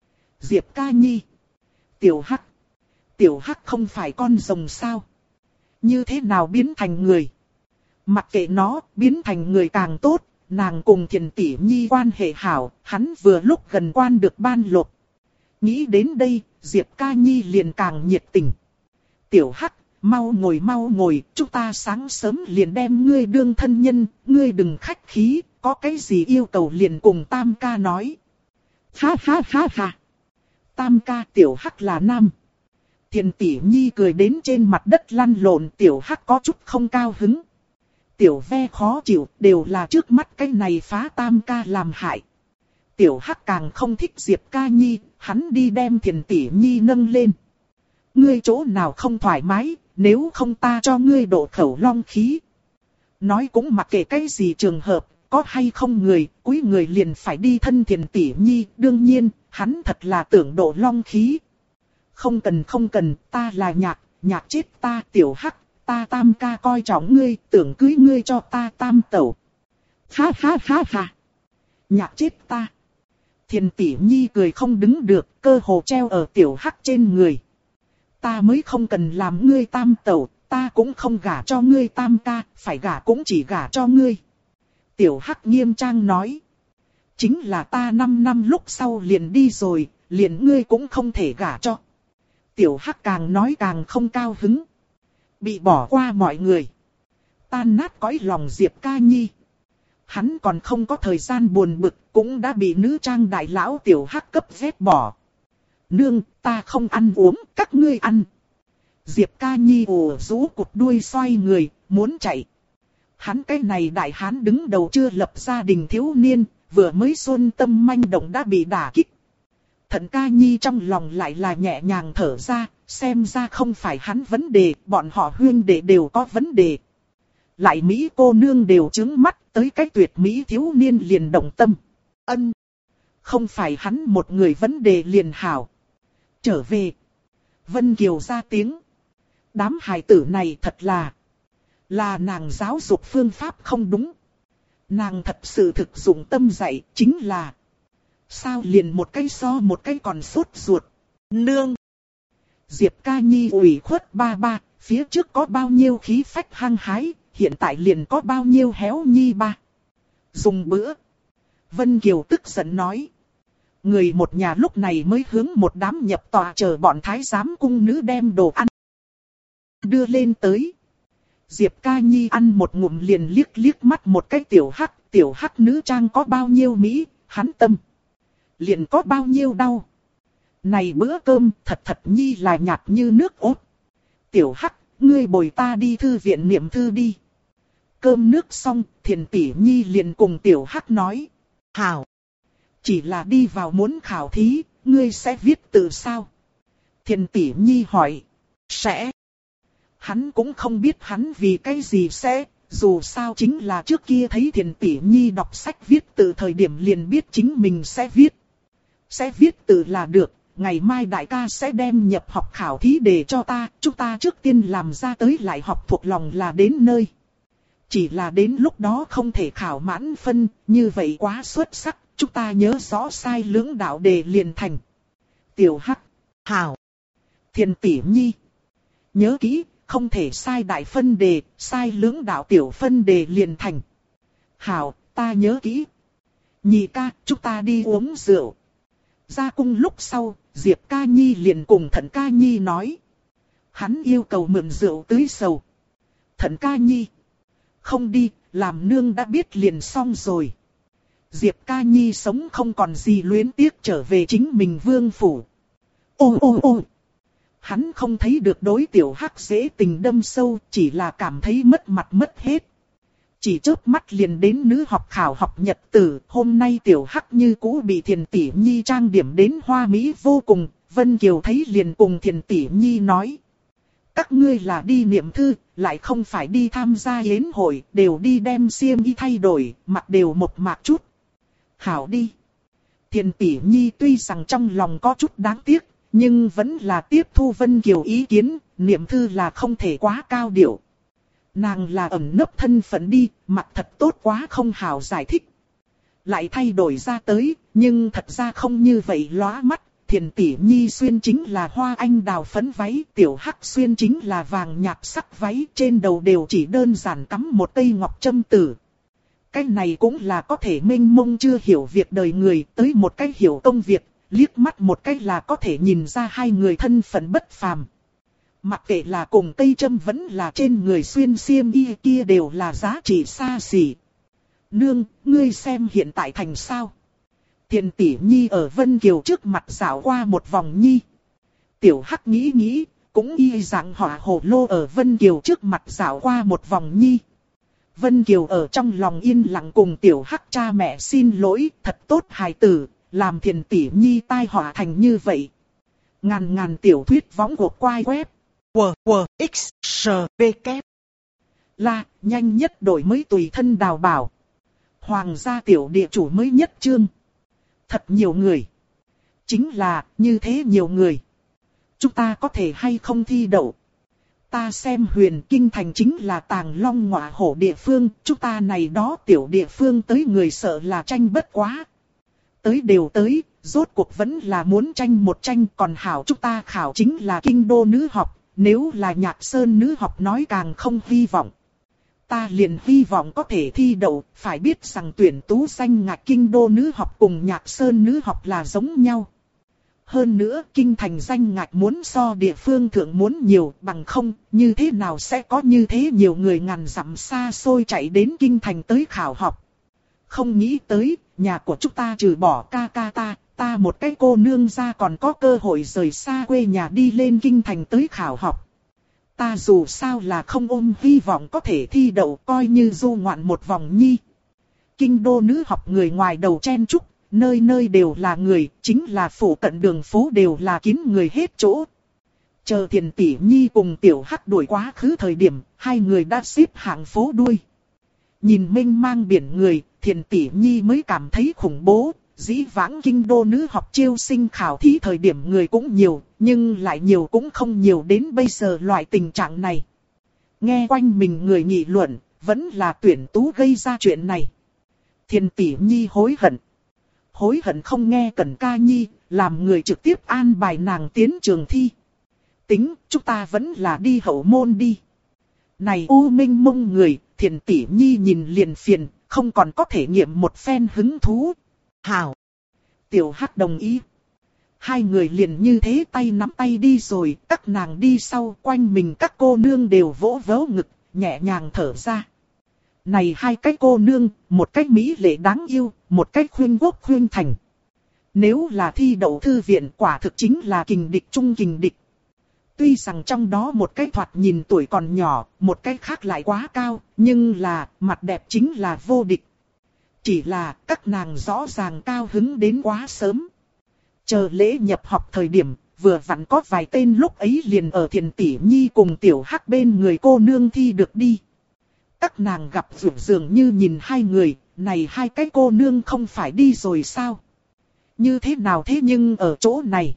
Diệp Ca Nhi. Tiểu Hắc. Tiểu Hắc không phải con rồng sao? Như thế nào biến thành người? Mặc kệ nó, biến thành người càng tốt, nàng cùng Thiền Tỷ Nhi quan hệ hảo, hắn vừa lúc gần quan được ban lột. Nghĩ đến đây, Diệp Ca Nhi liền càng nhiệt tình. Tiểu Hắc, mau ngồi, chúng ta sáng sớm liền đem ngươi đương thân nhân, ngươi đừng khách khí, có cái gì yêu cầu liền cùng Tam ca nói. Ha ha ha ha. Tam ca Tiểu Hắc là nam. Thiền Tỷ Nhi cười đến trên mặt đất lăn lộn, Tiểu Hắc có chút không cao hứng. Tiểu Ve khó chịu, đều là trước mắt cái này phá Tam ca làm hại. Tiểu Hắc càng không thích Diệp Ca Nhi, hắn đi đem Thiền Tỷ Nhi nâng lên. Ngươi chỗ nào không thoải mái, nếu không ta cho ngươi độ khẩu long khí. Nói cũng mặc kệ cái gì trường hợp, có hay không người, cúi người liền phải đi thân Thiền Tỷ Nhi, đương nhiên, hắn thật là tưởng độ long khí. Không cần, ta là nhạc chết ta Tiểu Hắc, ta Tam ca coi trọng ngươi, tưởng cưới ngươi cho ta Tam tẩu. Ha ha ha ha. Nhạc chết ta. Thiền Tỷ Nhi cười không đứng được, cơ hồ treo ở Tiểu Hắc trên người. Ta mới không cần làm ngươi Tam tẩu, ta cũng không gả cho ngươi Tam ca, phải gả cũng chỉ gả cho ngươi. Tiểu Hắc nghiêm trang nói. Chính là ta 5 năm lúc sau liền đi rồi, liền ngươi cũng không thể gả cho. Tiểu Hắc càng nói càng không cao hứng. Bị bỏ qua mọi người. Tan nát cõi lòng Diệp Ca Nhi. Hắn còn không có thời gian buồn bực, cũng đã bị nữ trang đại lão Tiểu Hắc cấp vét bỏ. Nương, ta không ăn uống, các ngươi ăn. Diệp Ca Nhi ồ rũ cụt đuôi xoay người, muốn chạy. Hắn cái này đại hán đứng đầu chưa lập gia đình thiếu niên, vừa mới xuân tâm manh động đã bị đả kích. Thận Ca Nhi trong lòng lại là nhẹ nhàng thở ra, xem ra không phải hắn vấn đề, bọn họ huyên đệ đều có vấn đề. Lại Mỹ cô nương đều trướng mắt, tới cái tuyệt Mỹ thiếu niên liền động tâm. Ân. Không phải hắn một người vấn đề liền hảo. Trở về. Vân Kiều ra tiếng. Đám hài tử này thật là nàng giáo dục phương pháp không đúng. Nàng thật sự thực dụng tâm dạy chính là. Sao liền một cái so một cái còn sốt ruột. Nương. Diệp Ca Nhi ủy khuất ba ba, phía trước có bao nhiêu khí phách hăng hái, hiện tại liền có bao nhiêu héo nhi ba. Dùng bữa. Vân Kiều tức giận nói. Người một nhà lúc này mới hướng một đám nhập tòa chờ bọn thái giám cung nữ đem đồ ăn đưa lên tới. Diệp Ca Nhi ăn một ngụm liền liếc mắt một cái tiểu hắc nữ trang có bao nhiêu mỹ, hắn tâm liền có bao nhiêu đau. Này bữa cơm thật nhi là nhạt như nước ốt. Tiểu hắc, ngươi bồi ta đi thư viện niệm thư đi. Cơm nước xong, Thiền tỷ nhi liền cùng tiểu hắc nói. Hảo. Chỉ là đi vào muốn khảo thí, ngươi sẽ viết từ sao? Thiền tỷ nhi hỏi. Sẽ. Hắn cũng không biết hắn vì cái gì sẽ, dù sao chính là trước kia thấy Thiền tỷ nhi đọc sách viết từ thời điểm liền biết chính mình sẽ viết. Sẽ viết từ là được, ngày mai đại ca sẽ đem nhập học khảo thí để cho ta, chúng ta trước tiên làm ra tới lại học thuộc lòng là đến nơi. Chỉ là đến lúc đó không thể khảo mãn phân, như vậy quá xuất sắc, chúng ta nhớ rõ sai lưỡng đạo đề liền thành. Tiểu Hắc, hảo. Thiền tỷ nhi, nhớ kỹ, không thể sai đại phân đề, sai lưỡng đạo tiểu phân đề liền thành. Hảo, ta nhớ kỹ. Nhị ca, chúng ta đi uống rượu. Ra cung lúc sau, Diệp Ca Nhi liền cùng Thận Ca Nhi nói. Hắn yêu cầu mượn rượu tưới sầu. Thận Ca Nhi, không đi, làm nương đã biết liền xong rồi. Diệp Ca Nhi sống không còn gì luyến tiếc trở về chính mình vương phủ. Ô. Hắn không thấy được đối tiểu hắc dễ tình đâm sâu, chỉ là cảm thấy mất mặt mất hết. Chỉ chớp mắt liền đến nữ học khảo học nhật tử, hôm nay tiểu hắc như cũ bị Thiền tỷ nhi trang điểm đến hoa mỹ vô cùng, Vân Kiều thấy liền cùng Thiền tỷ nhi nói. Các ngươi là đi niệm thư, lại không phải đi tham gia yến hội, đều đi đem xiêm y thay đổi, mặc đều một mạc chút. Hảo đi. Thiền tỷ nhi tuy rằng trong lòng có chút đáng tiếc, nhưng vẫn là tiếp thu Vân Kiều ý kiến, niệm thư là không thể quá cao điệu. Nàng là ẩn nấp thân phận đi, mặt thật tốt quá không hảo giải thích. Lại thay đổi ra tới, nhưng thật ra không như vậy lóa mắt. Thiền tỷ nhi xuyên chính là hoa anh đào phấn váy, tiểu hắc xuyên chính là vàng nhạt sắc váy, trên đầu đều chỉ đơn giản cắm một cây ngọc trâm tử. Cái này cũng là có thể mênh mông chưa hiểu việc đời người, tới một cái hiểu công việc, liếc mắt một cái là có thể nhìn ra hai người thân phận bất phàm. Mặc kệ là cùng cây trâm vẫn là trên người xuyên xiêm y kia đều là giá trị xa xỉ. Nương, ngươi xem hiện tại thành sao? Thiền tỷ nhi ở Vân Kiều trước mặt dạo qua một vòng nhi. Tiểu hắc nghĩ, cũng y dạng hỏa hồ lô ở Vân Kiều trước mặt dạo qua một vòng nhi. Vân Kiều ở trong lòng yên lặng cùng tiểu hắc cha mẹ xin lỗi, thật tốt hài tử, làm Thiền tỷ nhi tai họa thành như vậy. Ngàn tiểu thuyết võng của quai web. X, S, V, K. Là, nhanh nhất đổi mới tùy thân đào bảo. Hoàng gia tiểu địa chủ mới nhất chương. Thật nhiều người. Chính là, như thế nhiều người. Chúng ta có thể hay không thi đậu. Ta xem huyền kinh thành chính là tàng long ngọa hổ địa phương. Chúng ta này đó tiểu địa phương tới người sợ là tranh bất quá. Tới đều tới, rốt cuộc vẫn là muốn tranh một tranh. Còn hảo chúng ta khảo chính là kinh đô nữ học. Nếu là Nhạc Sơn nữ học nói càng không hy vọng. Ta liền hy vọng có thể thi đậu, phải biết rằng tuyển tú danh ngạch kinh đô nữ học cùng Nhạc Sơn nữ học là giống nhau. Hơn nữa, kinh thành danh ngạch muốn so địa phương thượng muốn nhiều, bằng không, như thế nào sẽ có như thế nhiều người ngàn dặm xa xôi chạy đến kinh thành tới khảo học. Không nghĩ tới, nhà của chúng ta trừ bỏ ca ta một cái cô nương ra còn có cơ hội rời xa quê nhà đi lên kinh thành tới khảo học. Ta dù sao là không ôm hy vọng có thể thi đậu, coi như du ngoạn một vòng nhi. Kinh đô nữ học người ngoài đầu chen chúc, nơi nơi đều là người, chính là phủ cận đường phố đều là kín người hết chỗ. Chờ Thiền tỷ nhi cùng tiểu hắc đuổi quá khứ thời điểm, hai người đã xếp hạng phố đuôi. Nhìn mênh mang biển người, Thiền tỷ nhi mới cảm thấy khủng bố, dĩ vãng kinh đô nữ học chiêu sinh khảo thí thời điểm người cũng nhiều, nhưng lại nhiều cũng không nhiều đến bây giờ loại tình trạng này. Nghe quanh mình người nghị luận, vẫn là Tuyển Tú gây ra chuyện này. Thiền tỷ nhi hối hận. Hối hận không nghe Cẩn ca nhi, làm người trực tiếp an bài nàng tiến trường thi. Tính, chúng ta vẫn là đi hậu môn đi. Này u minh mông người, Thiền tỷ nhi nhìn liền phiền, không còn có thể nghiệm một phen hứng thú. Hảo. Tiểu Hắc đồng ý. Hai người liền như thế tay nắm tay đi rồi, các nàng đi sau, quanh mình các cô nương đều vỗ vỗ ngực, nhẹ nhàng thở ra. Này hai cái cô nương, một cách mỹ lệ đáng yêu, một cách khuyên quốc khuyên thành. Nếu là thi đậu thư viện quả thực chính là kình địch trung kình địch. Tuy rằng trong đó một cái thoạt nhìn tuổi còn nhỏ, một cái khác lại quá cao, nhưng là mặt đẹp chính là vô địch. Chỉ là các nàng rõ ràng cao hứng đến quá sớm. Chờ lễ nhập học thời điểm, vừa vặn có vài tên lúc ấy liền ở Thiền tỷ nhi cùng Tiểu Hắc bên người cô nương thi được đi. Các nàng gặp dường như nhìn hai người, này hai cái cô nương không phải đi rồi sao? Như thế nào thế nhưng ở chỗ này?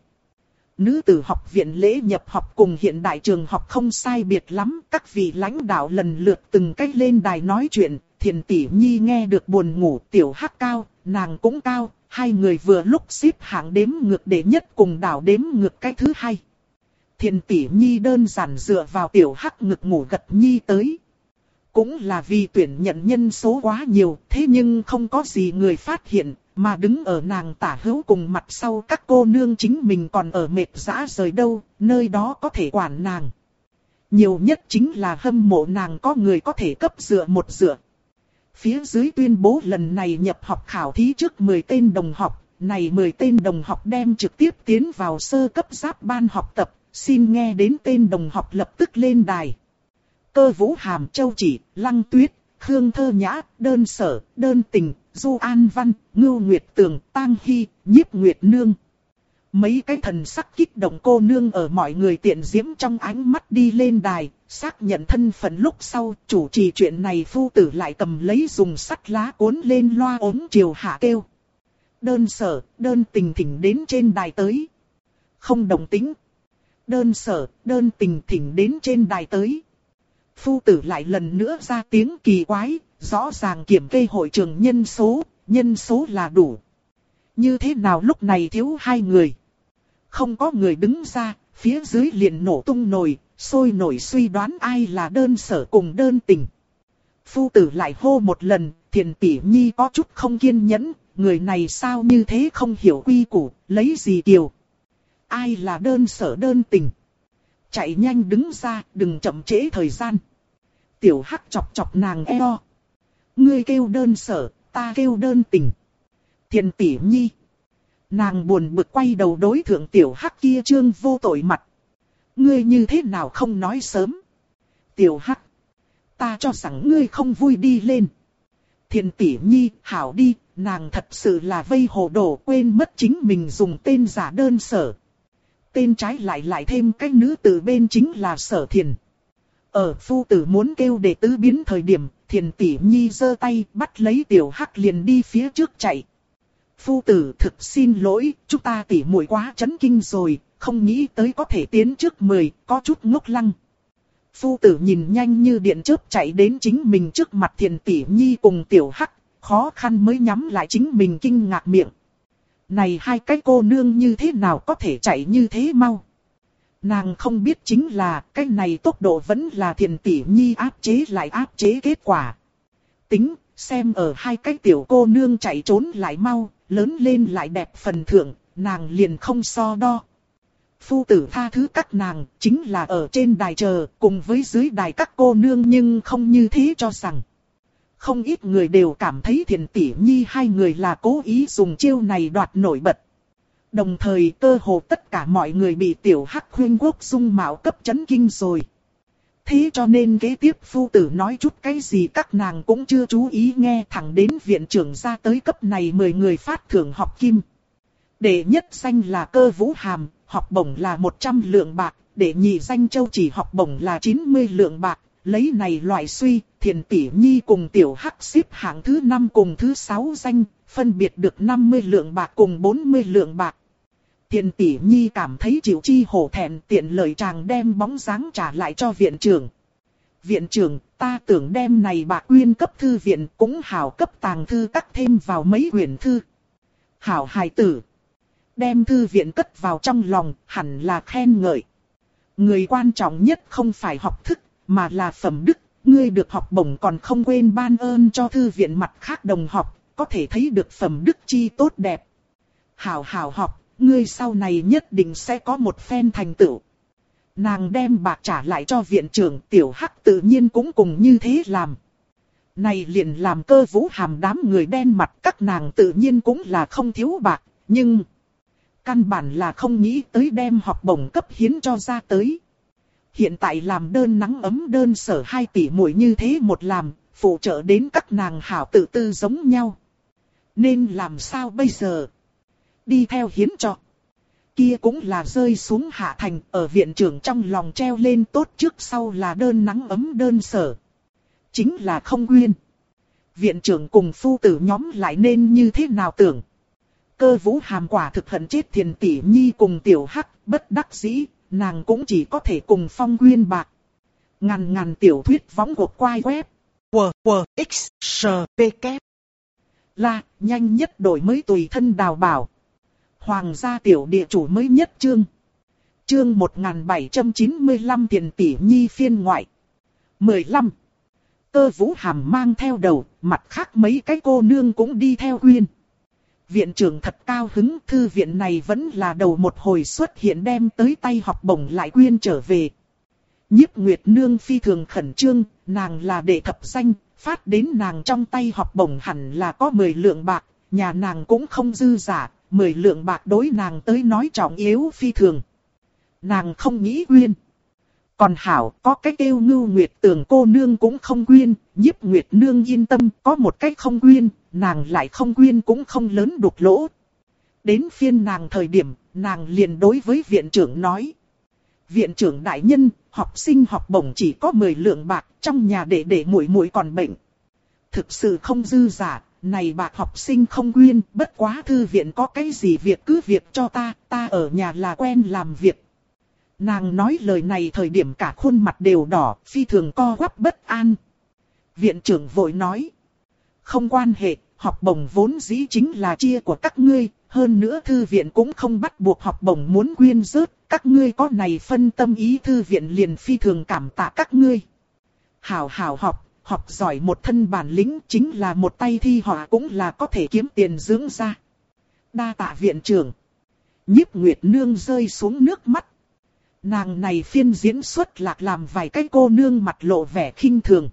Nữ tử học viện lễ nhập học cùng hiện đại trường học không sai biệt lắm. Các vị lãnh đạo lần lượt từng cách lên đài nói chuyện. Thiền tỷ nhi nghe được buồn ngủ, Tiểu Hắc cao, nàng cũng cao. Hai người vừa lúc xếp hạng đếm ngược đệ nhất cùng đảo đếm ngược cái thứ hai. Thiền tỷ nhi đơn giản dựa vào Tiểu Hắc ngực ngủ gật nhi tới. Cũng là vì tuyển nhận nhân số quá nhiều, thế nhưng không có gì người phát hiện, mà đứng ở nàng tả hữu cùng mặt sau các cô nương chính mình còn ở mệt dã rời đâu, nơi đó có thể quản nàng. Nhiều nhất chính là hâm mộ nàng có người có thể cấp dựa một dựa. Phía dưới tuyên bố lần này nhập học khảo thí trước 10 tên đồng học, này 10 tên đồng học đem trực tiếp tiến vào sơ cấp giáp ban học tập, xin nghe đến tên đồng học lập tức lên đài. Cơ Vũ Hàm, Châu Chỉ, Lăng Tuyết, Khương Thơ Nhã, Đơn Sở, Đơn Tình, Du An Văn, Ngưu Nguyệt Tường, Tang Hy, Nhiếp Nguyệt Nương. Mấy cái thần sắc kích động cô nương ở mọi người tiện diễm trong ánh mắt đi lên đài, xác nhận thân phận lúc sau, chủ trì chuyện này phu tử lại cầm lấy dùng sắt lá cuốn lên loa ống chiều hạ kêu. Đơn Sở, Đơn Tình thỉnh đến trên đài tới. Không đồng tính. Đơn Sở, Đơn Tình thỉnh đến trên đài tới. Phu tử lại lần nữa ra tiếng kỳ quái, rõ ràng kiểm kê hội trường nhân số là đủ. Như thế nào lúc này thiếu hai người? Không có người đứng ra, phía dưới liền nổ tung nồi, sôi nổi suy đoán ai là Đơn Sở cùng Đơn Tình. Phu tử lại hô một lần, Thiền tỷ nhi có chút không kiên nhẫn, người này sao như thế không hiểu quy củ, lấy gì kiều. Ai là Đơn Sở Đơn Tình? Chạy nhanh đứng ra, đừng chậm trễ thời gian. Tiểu Hắc chọc chọc nàng eo. Ngươi kêu Đơn Sở, ta kêu Đơn Tình. Thiền tỷ nhi. Nàng buồn bực quay đầu đối thượng Tiểu Hắc kia trương vô tội mặt. Ngươi như thế nào không nói sớm? Tiểu Hắc. Ta cho rằng ngươi không vui đi lên. Thiền tỷ nhi, hảo đi, nàng thật sự là vây hồ đồ quên mất chính mình dùng tên giả Đơn Sở. Tên trái lại thêm cái nữ từ bên chính là Sở Thiền. Ở phu tử muốn kêu đệ tứ biến thời điểm, Thiền tỷ nhi giơ tay bắt lấy Tiểu Hắc liền đi phía trước chạy. Phu tử thực xin lỗi, chúng ta tỉ muội quá chấn kinh rồi, không nghĩ tới có thể tiến trước 10, có chút ngốc lăng. Phu tử nhìn nhanh như điện chớp chạy đến chính mình trước mặt Thiền tỷ nhi cùng Tiểu Hắc, khó khăn mới nhắm lại chính mình kinh ngạc miệng. Này hai cái cô nương như thế nào có thể chạy như thế mau? Nàng không biết chính là cái này tốc độ vẫn là Thiền tỷ nhi áp chế lại áp chế kết quả. Tính, xem ở hai cái tiểu cô nương chạy trốn lại mau, lớn lên lại đẹp phần thượng, nàng liền không so đo. Phu tử tha thứ các nàng, chính là ở trên đài chờ, cùng với dưới đài các cô nương nhưng không như thế cho rằng. Không ít người đều cảm thấy Thiền tỷ nhi hai người là cố ý dùng chiêu này đoạt nổi bật. Đồng thời cơ hồ tất cả mọi người bị Tiểu Hắc khuyên quốc dung mạo cấp chấn kinh rồi. Thế cho nên kế tiếp phu tử nói chút cái gì các nàng cũng chưa chú ý nghe, thẳng đến viện trưởng ra tới cấp này 10 người phát thưởng học kim. Đệ nhất danh là Cơ Vũ Hàm, học bổng là 100 lượng bạc, đệ nhị danh Châu Chỉ học bổng là 90 lượng bạc, Lấy này loại suy, Thiền Tỷ Nhi cùng Tiểu Hắc xếp hạng thứ 5 cùng thứ 6 danh, phân biệt được 50 lượng bạc cùng 40 lượng bạc. Thiền Tỷ Nhi cảm thấy chịu chi hổ thẹn, tiện lời chàng đem bóng dáng trả lại cho viện trưởng. Viện trưởng, ta tưởng đem này bạc uyên cấp thư viện cũng hảo cấp tàng thư cắt thêm vào mấy quyển thư. Hảo hài tử. Đem thư viện cất vào trong lòng, hẳn là khen ngợi. Người quan trọng nhất không phải học thức, mà là phẩm đức. Ngươi được học bổng còn không quên ban ơn cho thư viện mặt khác đồng học, có thể thấy được phẩm đức chi tốt đẹp. Hảo hảo học, ngươi sau này nhất định sẽ có một phen thành tựu. Nàng đem bạc trả lại cho viện trưởng, Tiểu Hắc tự nhiên cũng cùng như thế làm. Này liền làm Cơ Vũ Hàm đám người đen mặt, các nàng tự nhiên cũng là không thiếu bạc, nhưng căn bản là không nghĩ tới đem học bổng cấp hiến cho ra tới. Hiện tại làm đơn nắng ấm đơn sở 2 tỷ muội như thế một làm, phụ trợ đến các nàng hảo tự tư giống nhau. Nên làm sao bây giờ? Đi theo hiến cho. Kia cũng là rơi xuống hạ thành, ở viện trưởng trong lòng treo lên tốt trước sau là đơn nắng ấm đơn sở. Chính là không quyên. Viện trưởng cùng phu tử nhóm lại nên như thế nào tưởng? Cơ Vũ Hàm quả thực hận chết Thiền Tỷ Nhi cùng Tiểu Hắc, bất đắc dĩ, nàng cũng chỉ có thể cùng phong quyên bạc. Ngàn tiểu thuyết võng cuộc quay web. WWXSPK. Là, nhanh nhất đổi mới tùy thân đào bảo. Hoàng gia tiểu địa chủ mới nhất chương. Chương 1795 Thiền Tỷ Nhi phiên ngoại. 15. Cơ Vũ Hàm mang theo đầu, mặt khác mấy cái cô nương cũng đi theo quyên. Viện trưởng thật cao hứng, thư viện này vẫn là đầu một hồi xuất hiện đem tới tay học bổng lại quyên trở về. Nhiếp Nguyệt Nương phi thường khẩn trương, nàng là đệ thập danh, phát đến nàng trong tay học bổng hẳn là có 10 lượng bạc, nhà nàng cũng không dư giả, 10 lượng bạc đối nàng tới nói trọng yếu phi thường. Nàng không nghĩ quyên. Còn hảo, có cái kêu Ngưu Nguyệt Tường cô nương cũng không quyên, Nhiếp Nguyệt Nương yên tâm, có một cách không quyên, nàng lại không quyên cũng không lớn đục lỗ. Đến phiên nàng thời điểm, nàng liền đối với viện trưởng nói. Viện trưởng đại nhân, học sinh học bổng chỉ có 10 lượng bạc, trong nhà để muội muội còn bệnh. Thực sự không dư giả, này bạc học sinh không quyên, bất quá thư viện có cái gì việc cứ việc cho ta ở nhà là quen làm việc. Nàng nói lời này thời điểm cả khuôn mặt đều đỏ, phi thường co quắp bất an. Viện trưởng vội nói. Không quan hệ, học bổng vốn dĩ chính là chia của các ngươi, hơn nữa thư viện cũng không bắt buộc học bổng muốn quyên rớt, các ngươi có này phân tâm ý thư viện liền phi thường cảm tạ các ngươi. Hảo học giỏi một thân bản lĩnh chính là một tay thi họa cũng là có thể kiếm tiền dưỡng ra. Đa tạ viện trưởng. Nhiếp Nguyệt Nương rơi xuống nước mắt. Nàng này phiên diễn xuất lạc làm vài cái cô nương mặt lộ vẻ khinh thường.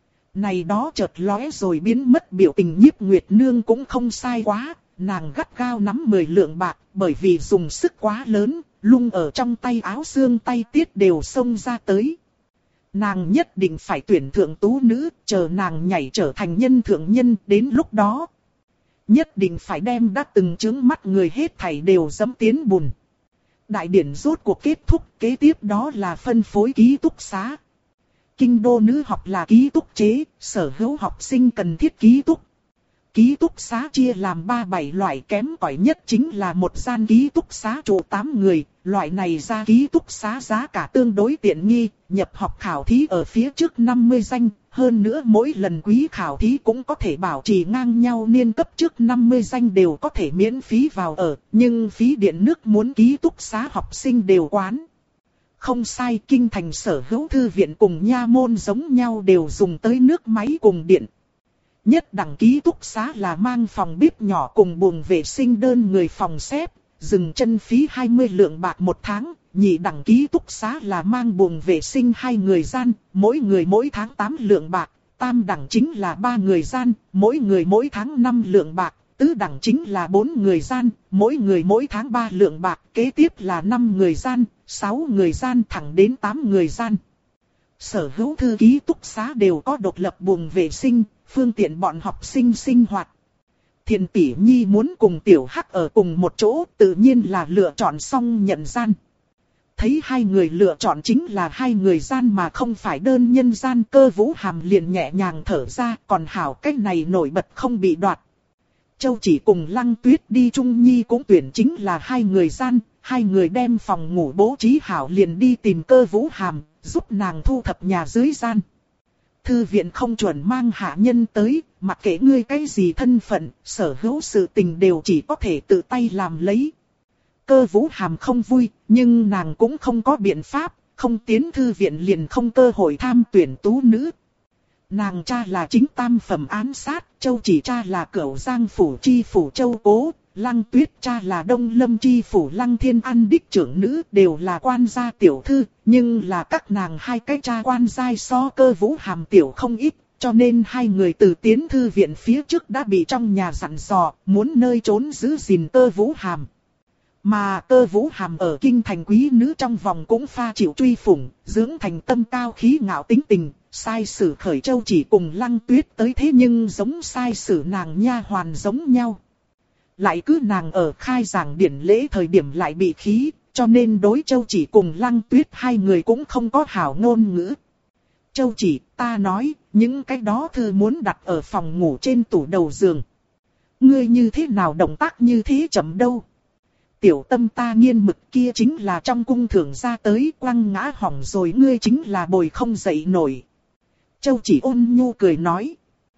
Này đó chợt lóe rồi biến mất biểu tình Nhiếp Nguyệt Nương cũng không sai quá, nàng gắt gao nắm 10 lượng bạc, bởi vì dùng sức quá lớn, lung ở trong tay áo xương tay tiết đều xông ra tới. Nàng nhất định phải tuyển thượng tú nữ, chờ nàng nhảy trở thành nhân thượng nhân, đến lúc đó nhất định phải đem đã từng chướng mắt người hết thảy đều dẫm tiến bùn. Đại điển rốt cuộc kết thúc, kế tiếp đó là phân phối ký túc xá. Kinh đô nữ học là ký túc chế, sở hữu học sinh cần thiết ký túc. Ký túc xá chia làm 3-7 loại, kém cỏi nhất chính là một gian ký túc xá trụ 8 người. Loại này ra ký túc xá giá cả tương đối tiện nghi, nhập học khảo thí ở phía trước 50 danh. Hơn nữa mỗi lần quý khảo thí cũng có thể bảo trì ngang nhau niên cấp trước 50 danh đều có thể miễn phí vào ở. Nhưng phí điện nước muốn ký túc xá học sinh đều quán. Không sai, kinh thành sở hữu thư viện cùng nha môn giống nhau đều dùng tới nước máy cùng điện. Nhất đẳng ký túc xá là mang phòng bếp nhỏ cùng buồng vệ sinh đơn người phòng xếp, dừng chân phí 20 lượng bạc một tháng. Nhị đẳng ký túc xá là mang buồng vệ sinh 2 người gian, mỗi người mỗi tháng 8 lượng bạc. Tam đẳng chính là 3 người gian, mỗi người mỗi tháng 5 lượng bạc. Tứ đẳng chính là 4 người gian, mỗi người mỗi tháng 3 lượng bạc. Kế tiếp là 5 người gian, 6 người gian thẳng đến 8 người gian. Sở hữu thư ký túc xá đều có độc lập buồng vệ sinh, phương tiện bọn học sinh sinh hoạt. Thiền Tỷ Nhi muốn cùng Tiểu Hắc ở cùng một chỗ, tự nhiên là lựa chọn xong nhận gian. thấy hai người lựa chọn chính là hai người gian mà không phải đơn nhân gian, Cơ Vũ Hàm liền nhẹ nhàng thở ra, còn hảo cách này nổi bật không bị đoạt. Châu Chỉ cùng Lăng Tuyết đi chung nhi cũng tuyển chính là hai người gian, hai người đem phòng ngủ bố trí hảo liền đi tìm Cơ Vũ Hàm, giúp nàng thu thập nhà dưới gian. Thư viện không chuẩn mang hạ nhân tới, mặc kệ ngươi cái gì thân phận, sở hữu sự tình đều chỉ có thể tự tay làm lấy. Cơ Vũ Hàm không vui, nhưng nàng cũng không có biện pháp, không tiến thư viện liền không cơ hội tham tuyển tú nữ. Nàng cha là chính tam phẩm án sát, Châu Chỉ cha là Cửu Giang phủ chi phủ Châu Cố, Lăng Tuyết cha là Đông Lâm chi phủ Lăng Thiên An đích trưởng nữ, đều là quan gia tiểu thư, nhưng là các nàng hai cái cha quan giai so Cơ Vũ Hàm tiểu không ít, cho nên hai người từ tiến thư viện phía trước đã bị trong nhà dặn dò, muốn nơi trốn giữ gìn Cơ Vũ Hàm. Mà Cơ Vũ Hàm ở kinh thành quý nữ trong vòng cũng pha chịu truy phủng, dưỡng thành tâm cao khí ngạo tính tình, sai sử khởi Châu Chỉ cùng Lăng Tuyết tới, thế nhưng giống sai sử nàng nha hoàn giống nhau. Lại cứ nàng ở khai giảng điển lễ thời điểm lại bị khí, cho nên đối Châu Chỉ cùng Lăng Tuyết hai người cũng không có hảo ngôn ngữ. Châu Chỉ, ta nói, những cái đó thư muốn đặt ở phòng ngủ trên tủ đầu giường. Ngươi như thế nào động tác như thế chậm đâu? Tiểu Tâm ta nghiên mực kia chính là trong cung thưởng ra tới, quăng ngã hỏng rồi, ngươi chính là bồi không dậy nổi. Châu Chỉ ôn nhu cười nói.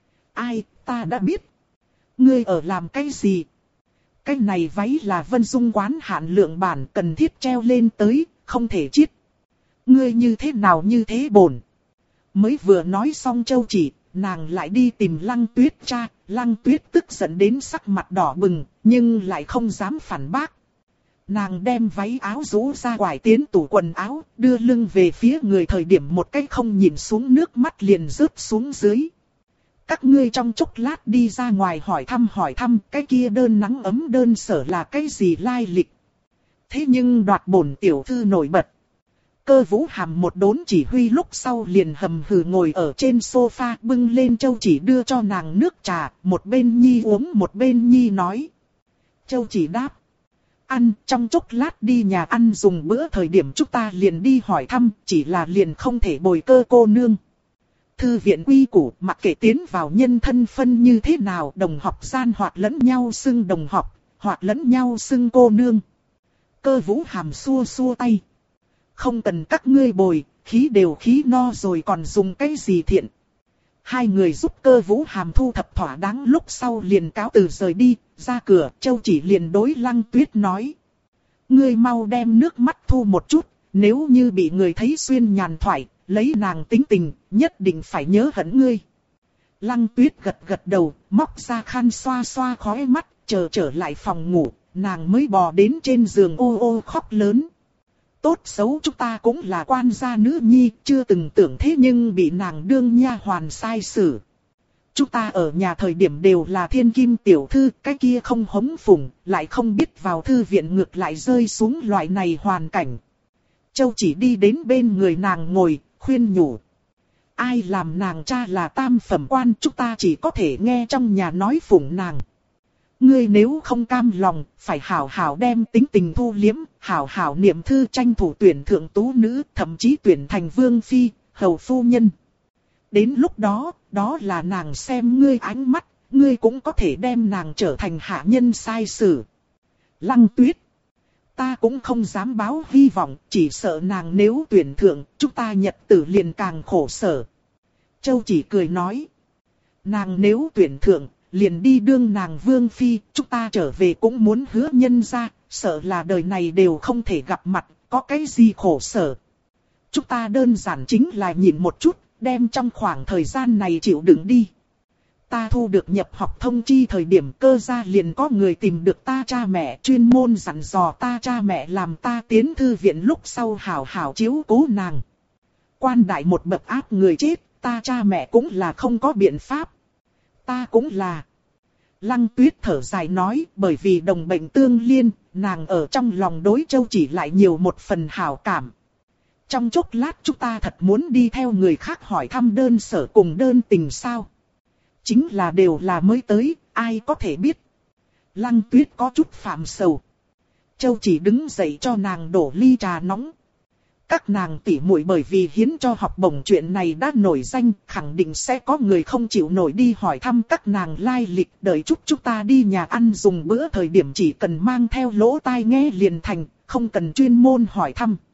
Ai, ta đã biết. Ngươi ở làm cái gì? Cái này váy là Vân Dung quán hạn lượng bản, cần thiết treo lên tới, không thể chiết. Ngươi như thế nào như thế bổn? Mới vừa nói xong Châu Chỉ, nàng lại đi tìm Lăng Tuyết cha. Lăng Tuyết tức giận đến sắc mặt đỏ bừng, nhưng lại không dám phản bác. Nàng đem váy áo rũ ra quải tiến tủ quần áo, đưa lưng về phía người thời điểm một cái không nhìn xuống, nước mắt liền rớt xuống dưới. Các ngươi trong chốc lát đi ra ngoài hỏi thăm cái kia đơn nắng ấm đơn sở là cái gì lai lịch. Thế nhưng đoạt bổn tiểu thư nổi bật. Cơ Vũ Hàm một đốn chỉ huy lúc sau liền hầm hừ ngồi ở trên sofa, bưng lên Châu Chỉ đưa cho nàng nước trà, một bên nhi uống một bên nhi nói. Châu Chỉ đáp. Ăn, trong chốc lát đi nhà ăn dùng bữa thời điểm chúng ta liền đi hỏi thăm, chỉ là liền không thể bồi Cơ cô nương. Thư viện quy củ, mặc kệ tiến vào nhân thân phân như thế nào, đồng học gian hoặc lẫn nhau xưng đồng học, hoặc lẫn nhau xưng cô nương. Cơ Vũ Hàm xua xua tay. Không cần các ngươi bồi, khí đều khí no rồi còn dùng cái gì thiện. Hai người giúp Cơ Vũ Hàm thu thập thỏa đáng lúc sau liền cáo từ rời đi, ra cửa, Châu Chỉ liền đối Lăng Tuyết nói. Ngươi mau đem nước mắt thu một chút, nếu như bị người thấy xuyên nhàn thoại, lấy nàng tính tình, nhất định phải nhớ hận ngươi. Lăng Tuyết gật gật đầu, móc ra khăn xoa xoa khóe mắt, chờ trở lại phòng ngủ, nàng mới bò đến trên giường ô ô khóc lớn. Tốt xấu chúng ta cũng là quan gia nữ nhi, chưa từng tưởng thế nhưng bị nàng đương nha hoàn sai xử. Chúng ta ở nhà thời điểm đều là thiên kim tiểu thư, cái kia không hống phủng, lại không biết vào thư viện ngược lại rơi xuống loại này hoàn cảnh. Châu Chỉ đi đến bên người nàng ngồi, khuyên nhủ. Ai làm nàng cha là tam phẩm quan, chúng ta chỉ có thể nghe trong nhà nói phụng nàng. Ngươi nếu không cam lòng, phải hảo hảo đem tính tình thu liếm, hảo hảo niệm thư tranh thủ tuyển thượng tú nữ, thậm chí tuyển thành vương phi, hầu phu nhân. Đến lúc đó, đó là nàng xem ngươi ánh mắt, ngươi cũng có thể đem nàng trở thành hạ nhân sai sử. Lăng Tuyết. Ta cũng không dám báo hy vọng, chỉ sợ nàng nếu tuyển thượng, chúng ta nhật tử liền càng khổ sở. Châu Chỉ cười nói. Nàng nếu tuyển thượng, liền đi đương nàng vương phi, chúng ta trở về cũng muốn hứa nhân ra, sợ là đời này đều không thể gặp mặt, có cái gì khổ sở. Chúng ta đơn giản chính là nhìn một chút, đem trong khoảng thời gian này chịu đựng đi. Ta thu được nhập học thông chi thời điểm Cơ gia liền có người tìm được ta cha mẹ, chuyên môn dặn dò ta cha mẹ làm ta tiến thư viện lúc sau hảo hảo chiếu cố nàng. Quan đại một bậc áp người chết, ta cha mẹ cũng là không có biện pháp. Ta cũng là. Lăng Tuyết thở dài nói, bởi vì đồng bệnh tương liên, nàng ở trong lòng đối Châu Chỉ lại nhiều một phần hảo cảm. Trong chốc lát chúng ta thật muốn đi theo người khác hỏi thăm đơn sở cùng đơn tình sao? Chính là đều là mới tới, ai có thể biết. Lăng Tuyết có chút phạm sầu. Châu Chỉ đứng dậy cho nàng đổ ly trà nóng. các nàng tỉ muội bởi vì hiến cho học bổng chuyện này đã nổi danh, khẳng định sẽ có người không chịu nổi đi hỏi thăm các nàng lai lịch. Đợi chút chúng ta đi nhà ăn dùng bữa thời điểm chỉ cần mang theo lỗ tai nghe liền thành, không cần chuyên môn hỏi thăm.